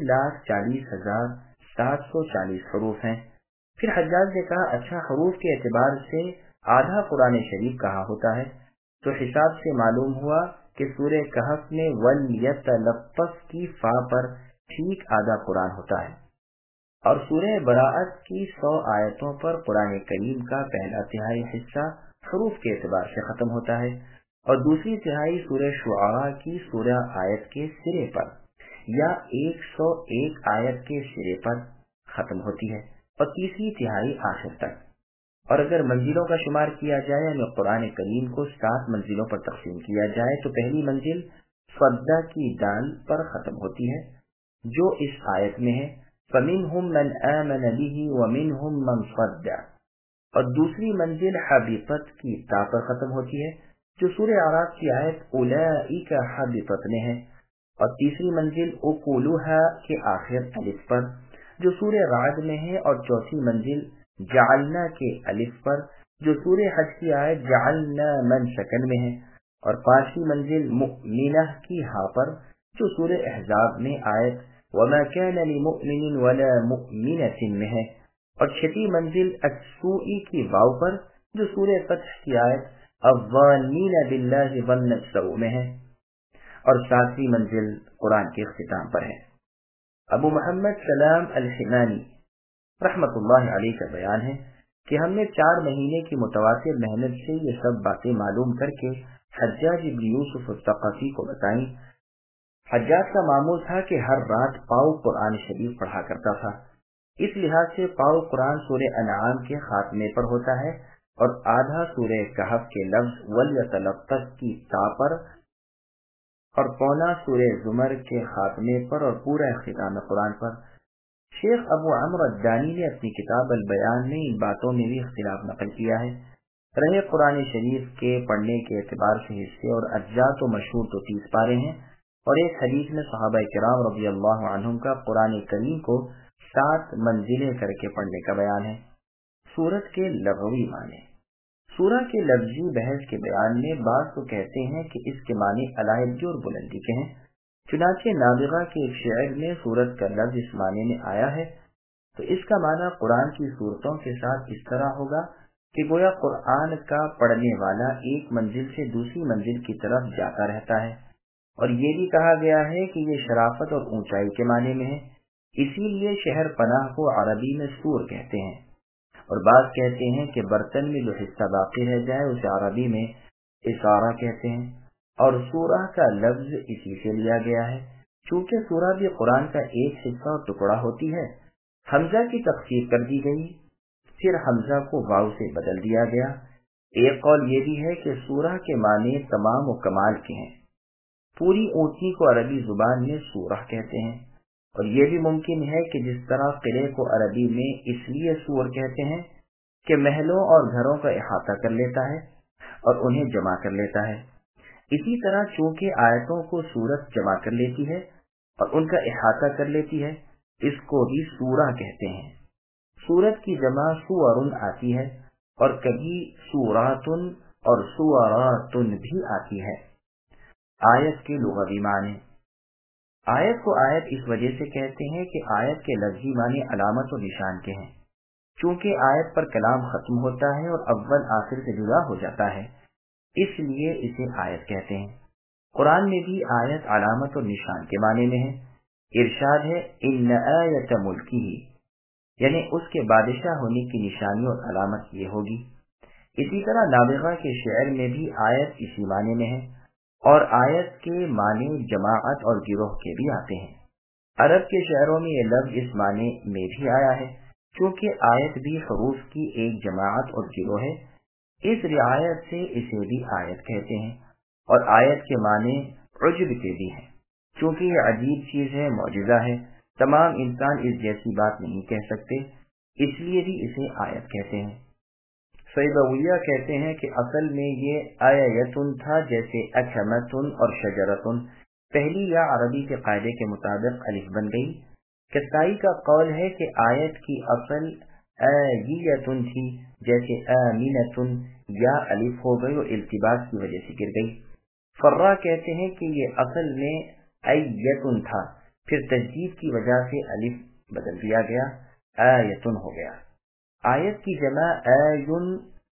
3,40,740 حروف ہیں۔ پھر حجاج نے کہا اچھا حروف کے اعتبار سے آدھا قرآن شریف کہا ہوتا ہے، تو حساب سے معلوم ہوا کہ سورہ کہف میں وَلْيَتَلَطَّفْ کی فا پر ٹھیک آدھا قرآن ہوتا ہے، اور سورہ براءت کی 100 آیتوں پر قرآن کریم کا پہلا تہائی حصہ حروف کے اعتبار سے ختم ہوتا ہے، اور دوسری تہائی سورہ شعراء کی 16 آیت کے سرے پر یا 101 آیت کے سرے پر ختم ہوتی ہے، اور تیسری تہائی آخر تک۔ اور اگر منزلوں کا شمار کیا جائے یعنی قرآن کریم کو 7 منزلوں پر تقسیم کیا جائے تو پہلی منزل صدہ کی دال پر ختم ہوتی ہے جو اس آیت میں ہے فَمِنْهُمْ مَنْ آمَنَ بِهِ وَمِنْهُمْ مَنْ صَدَّ، اور دوسری منزل حبیطت کی تا پر ختم ہوتی ہے جو سورہ اعراف کی آیت اولئک حبطت میں ہے، اور تیسری منزل اقولها کے آخر الف پر جو سورہ رعد میں ہے، اور چوتھی منزل جعلنا کے الف پر جو سورہ حج کی آیت جعلنا من سکن میں ہے، اور 5वीं मंजिल मुमिना की हा पर जो सूरह अहज़ाब में आयत वमा कान लिमुमिनिन वला मुमिनतिन में है, और 6वीं मंजिल अस्सूई की वाव पर जो सूरह फतह की आयत अज़्ज़ानीन बिल्लाहि ज़न्न सऊ में है, और 7वीं मंजिल कुरान के इख्तिताम पर है। अबू मोहम्मद सलाम अल-हिमानी रहमतुल्लाह अलैहि का बयान है कि हमने 4 महीने की मुतवातिर मेहनत से ये सब बातें मालूम करके हज्जाज इब्न यूसुफ अस-सक़फ़ी को बताई। हज्जाज का मामूल था कि हर रात पाव कुरान शरीफ पढ़ा करता था। इस लिहाज से पाव कुरान सूरह अनआम के खात्मे पर होता है और आधा सूरह कहफ के लफ्ज वल यतलफ़्फ़ज़ की ता पर और पौना सूरह ज़ुमर के खात्मे पर और पूरा इख्तिताम कुरान पर। शेख अबू अम्र अद्दानी ने अपनी किताब अल बयान में इन बातों में भी इख्तिलाफ नकल किया है। रहे कुरान शरीफ के पढ़ने के एतबार से हिस्से और अज्जा तो मशहूर तो 30 पारे हैं, और एक हदीस में सहाबा किराम रज़ियल्लाहु अन्हुम का कुरान करीम को 7 मंजिलें करके पढ़ने का बयान है। सूरत के लग़वी माने। सूरह के लफ्जी बहस के बयान में बाज़ तो कहते हैं कि इसके माने अलायदगी और बुलंदी के हैं। चुनाचे नाबिगा के एक शेर में सूरत का लफ्ज इस माने में आया है, तो इसका माना कुरान की सूरतों के साथ इस तरह होगा कि गोया कुरान का पढ़ने वाला एक मंजिल से दूसरी मंजिल की तरफ जाता रहता है। और ये भी कहा गया है कि ये शराफत और ऊंचाई के माने में है, इसीलिए शहर पनाह को अरबी में सूर कहते हैं। और बात कहते हैं कि बर्तन में जो हिस्सा बाकी रह जाए उसे अरबी में इसारा कहते हैं, और सूरह का लफ्ज इसी से लिया गया है। चूंकि सूरह भी कुरान का एक हिस्सा और टुकड़ा होती है, हमजा की तखफीफ कर दी गई, फिर हमजा को वाव से बदल दिया गया। एक कौल ये भी है कि सूरह के माने तमाम व कमाल के हैं। पूरी ऊँटनी को अरबी जुबान में सूरह कहते हैं, और ये भी मुमकिन है कि जिस तरह किले को अरबी में इसलिए सूर कहते हैं कि महलों और घरों का इहाता कर लेता है और उन्हें जमा कर लेता है, इसी तरह चूंकि आयतों को सूरत जमा कर लेती है और उनका इहाता कर लेती है, इसको भी सूरह कहते हैं। सूरत की जमा सुअरुन आती है और कभी सूरातुन और सुअरातुन भी आती है। आयत के लुग़वी माने। आयत को आयत इस वजह से कहते हैं कि आयत के लफ्जी माने अलामत और निशान के हैं। चूंकि आयत पर कलाम खत्म होता है और अव्वल आखिर से जुदा हो जाता है, इसलिए इसे आयत कहते हैं। कुरान में भी आयत अलामत और निशान के माने में है। इरशाद है इन्न आयत मुल्किही, यानी उसके बादशाह होने की निशानी और अलामत ये होगी। इसी तरह नाबिगा के शेर में भी आयत इसी माने में है, और आयत के माने जमाअत और गिरोह के भी आते हैं। अरब के शहरों में ये लफ्ज इस माने में भी आया है, क्योंकि आयत भी हरूफ की एक जमाअत और गिरोह है। इस रियायत से इसे भी आयत कहते हैं। और आयत के माने उज्ब के भी हैं, क्योंकि ये अजीब चीज है, मौजिज़ा है, तमाम इंसान इस जैसी बात नहीं कह सकते, इसलिए भी इसे आयत कहते हैं। सैबविया कहते हैं कि असल में ये आयतुन था, जैसे अखमतुन और शजरतुन पहली या अरबी के कायदे के मुताबिक अलिफ बन गई। किसाई का कौल है कि आयत की असल आयतुन थी, जैसे आमीनतुन या अलिफ हो गई और इल्तिबास की वजह से गिर गई। फर्रा कहते हैं कि ये असल में आयतुन था, फिर तजदीद की वजह से अलिफ बदल दिया गया, आयतुन हो गया। आयत की जमा आयुन,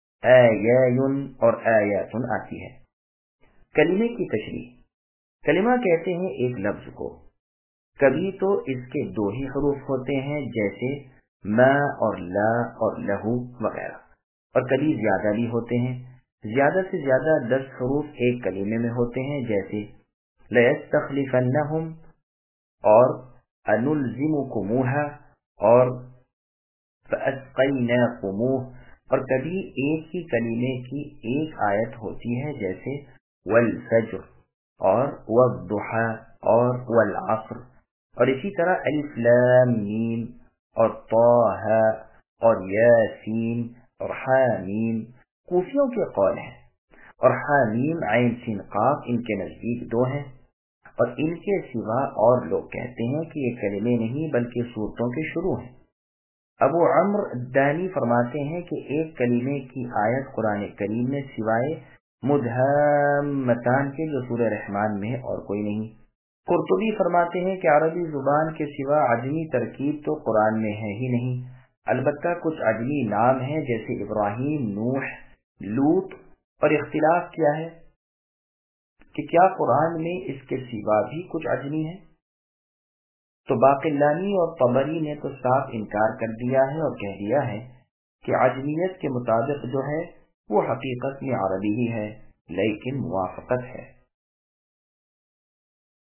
आयायुन और आयातुन आती है। कलिमे की तशरीह। कलिमा कहते हैं एक लफ्ज को, कभी तो इसके 2 ही हरूफ होते हैं, जैसे मा और ला और लहू वगैरह, और कभी ज्यादा भी होते हैं। ज्यादा से ज्यादा 10 हरूफ एक कलिमे में होते हैं, जैसे लयस्तखलिफन्नहुम और अनुलजिमुकुमुहा और फ़अस्क़यनाकुमूह। और कभी एक ही कलीमे की एक आयत होती है, जैसे वल फज्र और वद्दुहा और वल अस्र। और इसी तरह अलिफ लाम मीम और ताहा और यासीन और हामीम कूफियों के कौल हैं, और हामीम ऐन सीन काफ इनके नजदीक 2 हैं, और इनके सिवा और लोग कहते हैं कि ये कलिमे नहीं बल्कि सूरतों के शुरू हैं। अबू अम्र दानी फरमाते हैं कि एक कलीमे की आयत कुरान करीम में सिवाय مدہمتان کے جو سورہ رحمان میں ہے اور کوئی نہیں۔ قرطبی فرماتے ہیں کہ عربی زبان کے سوا عجمی ترکیب تو قرآن میں ہے ہی نہیں، البتہ کچھ عجمی نام ہیں جیسے ابراہیم، نوح، لوط، اور اختلاف کیا ہے کہ کیا قرآن میں اس کے سوا بھی کچھ عجمی ہے؟ تو باقلانی اور طبری نے تو صاف انکار کر دیا ہے اور کہہ دیا ہے کہ عجمیت کے مطابق جو ہے وہ حقیقت میں عربی ہی ہے، لیکن موافقت ہے۔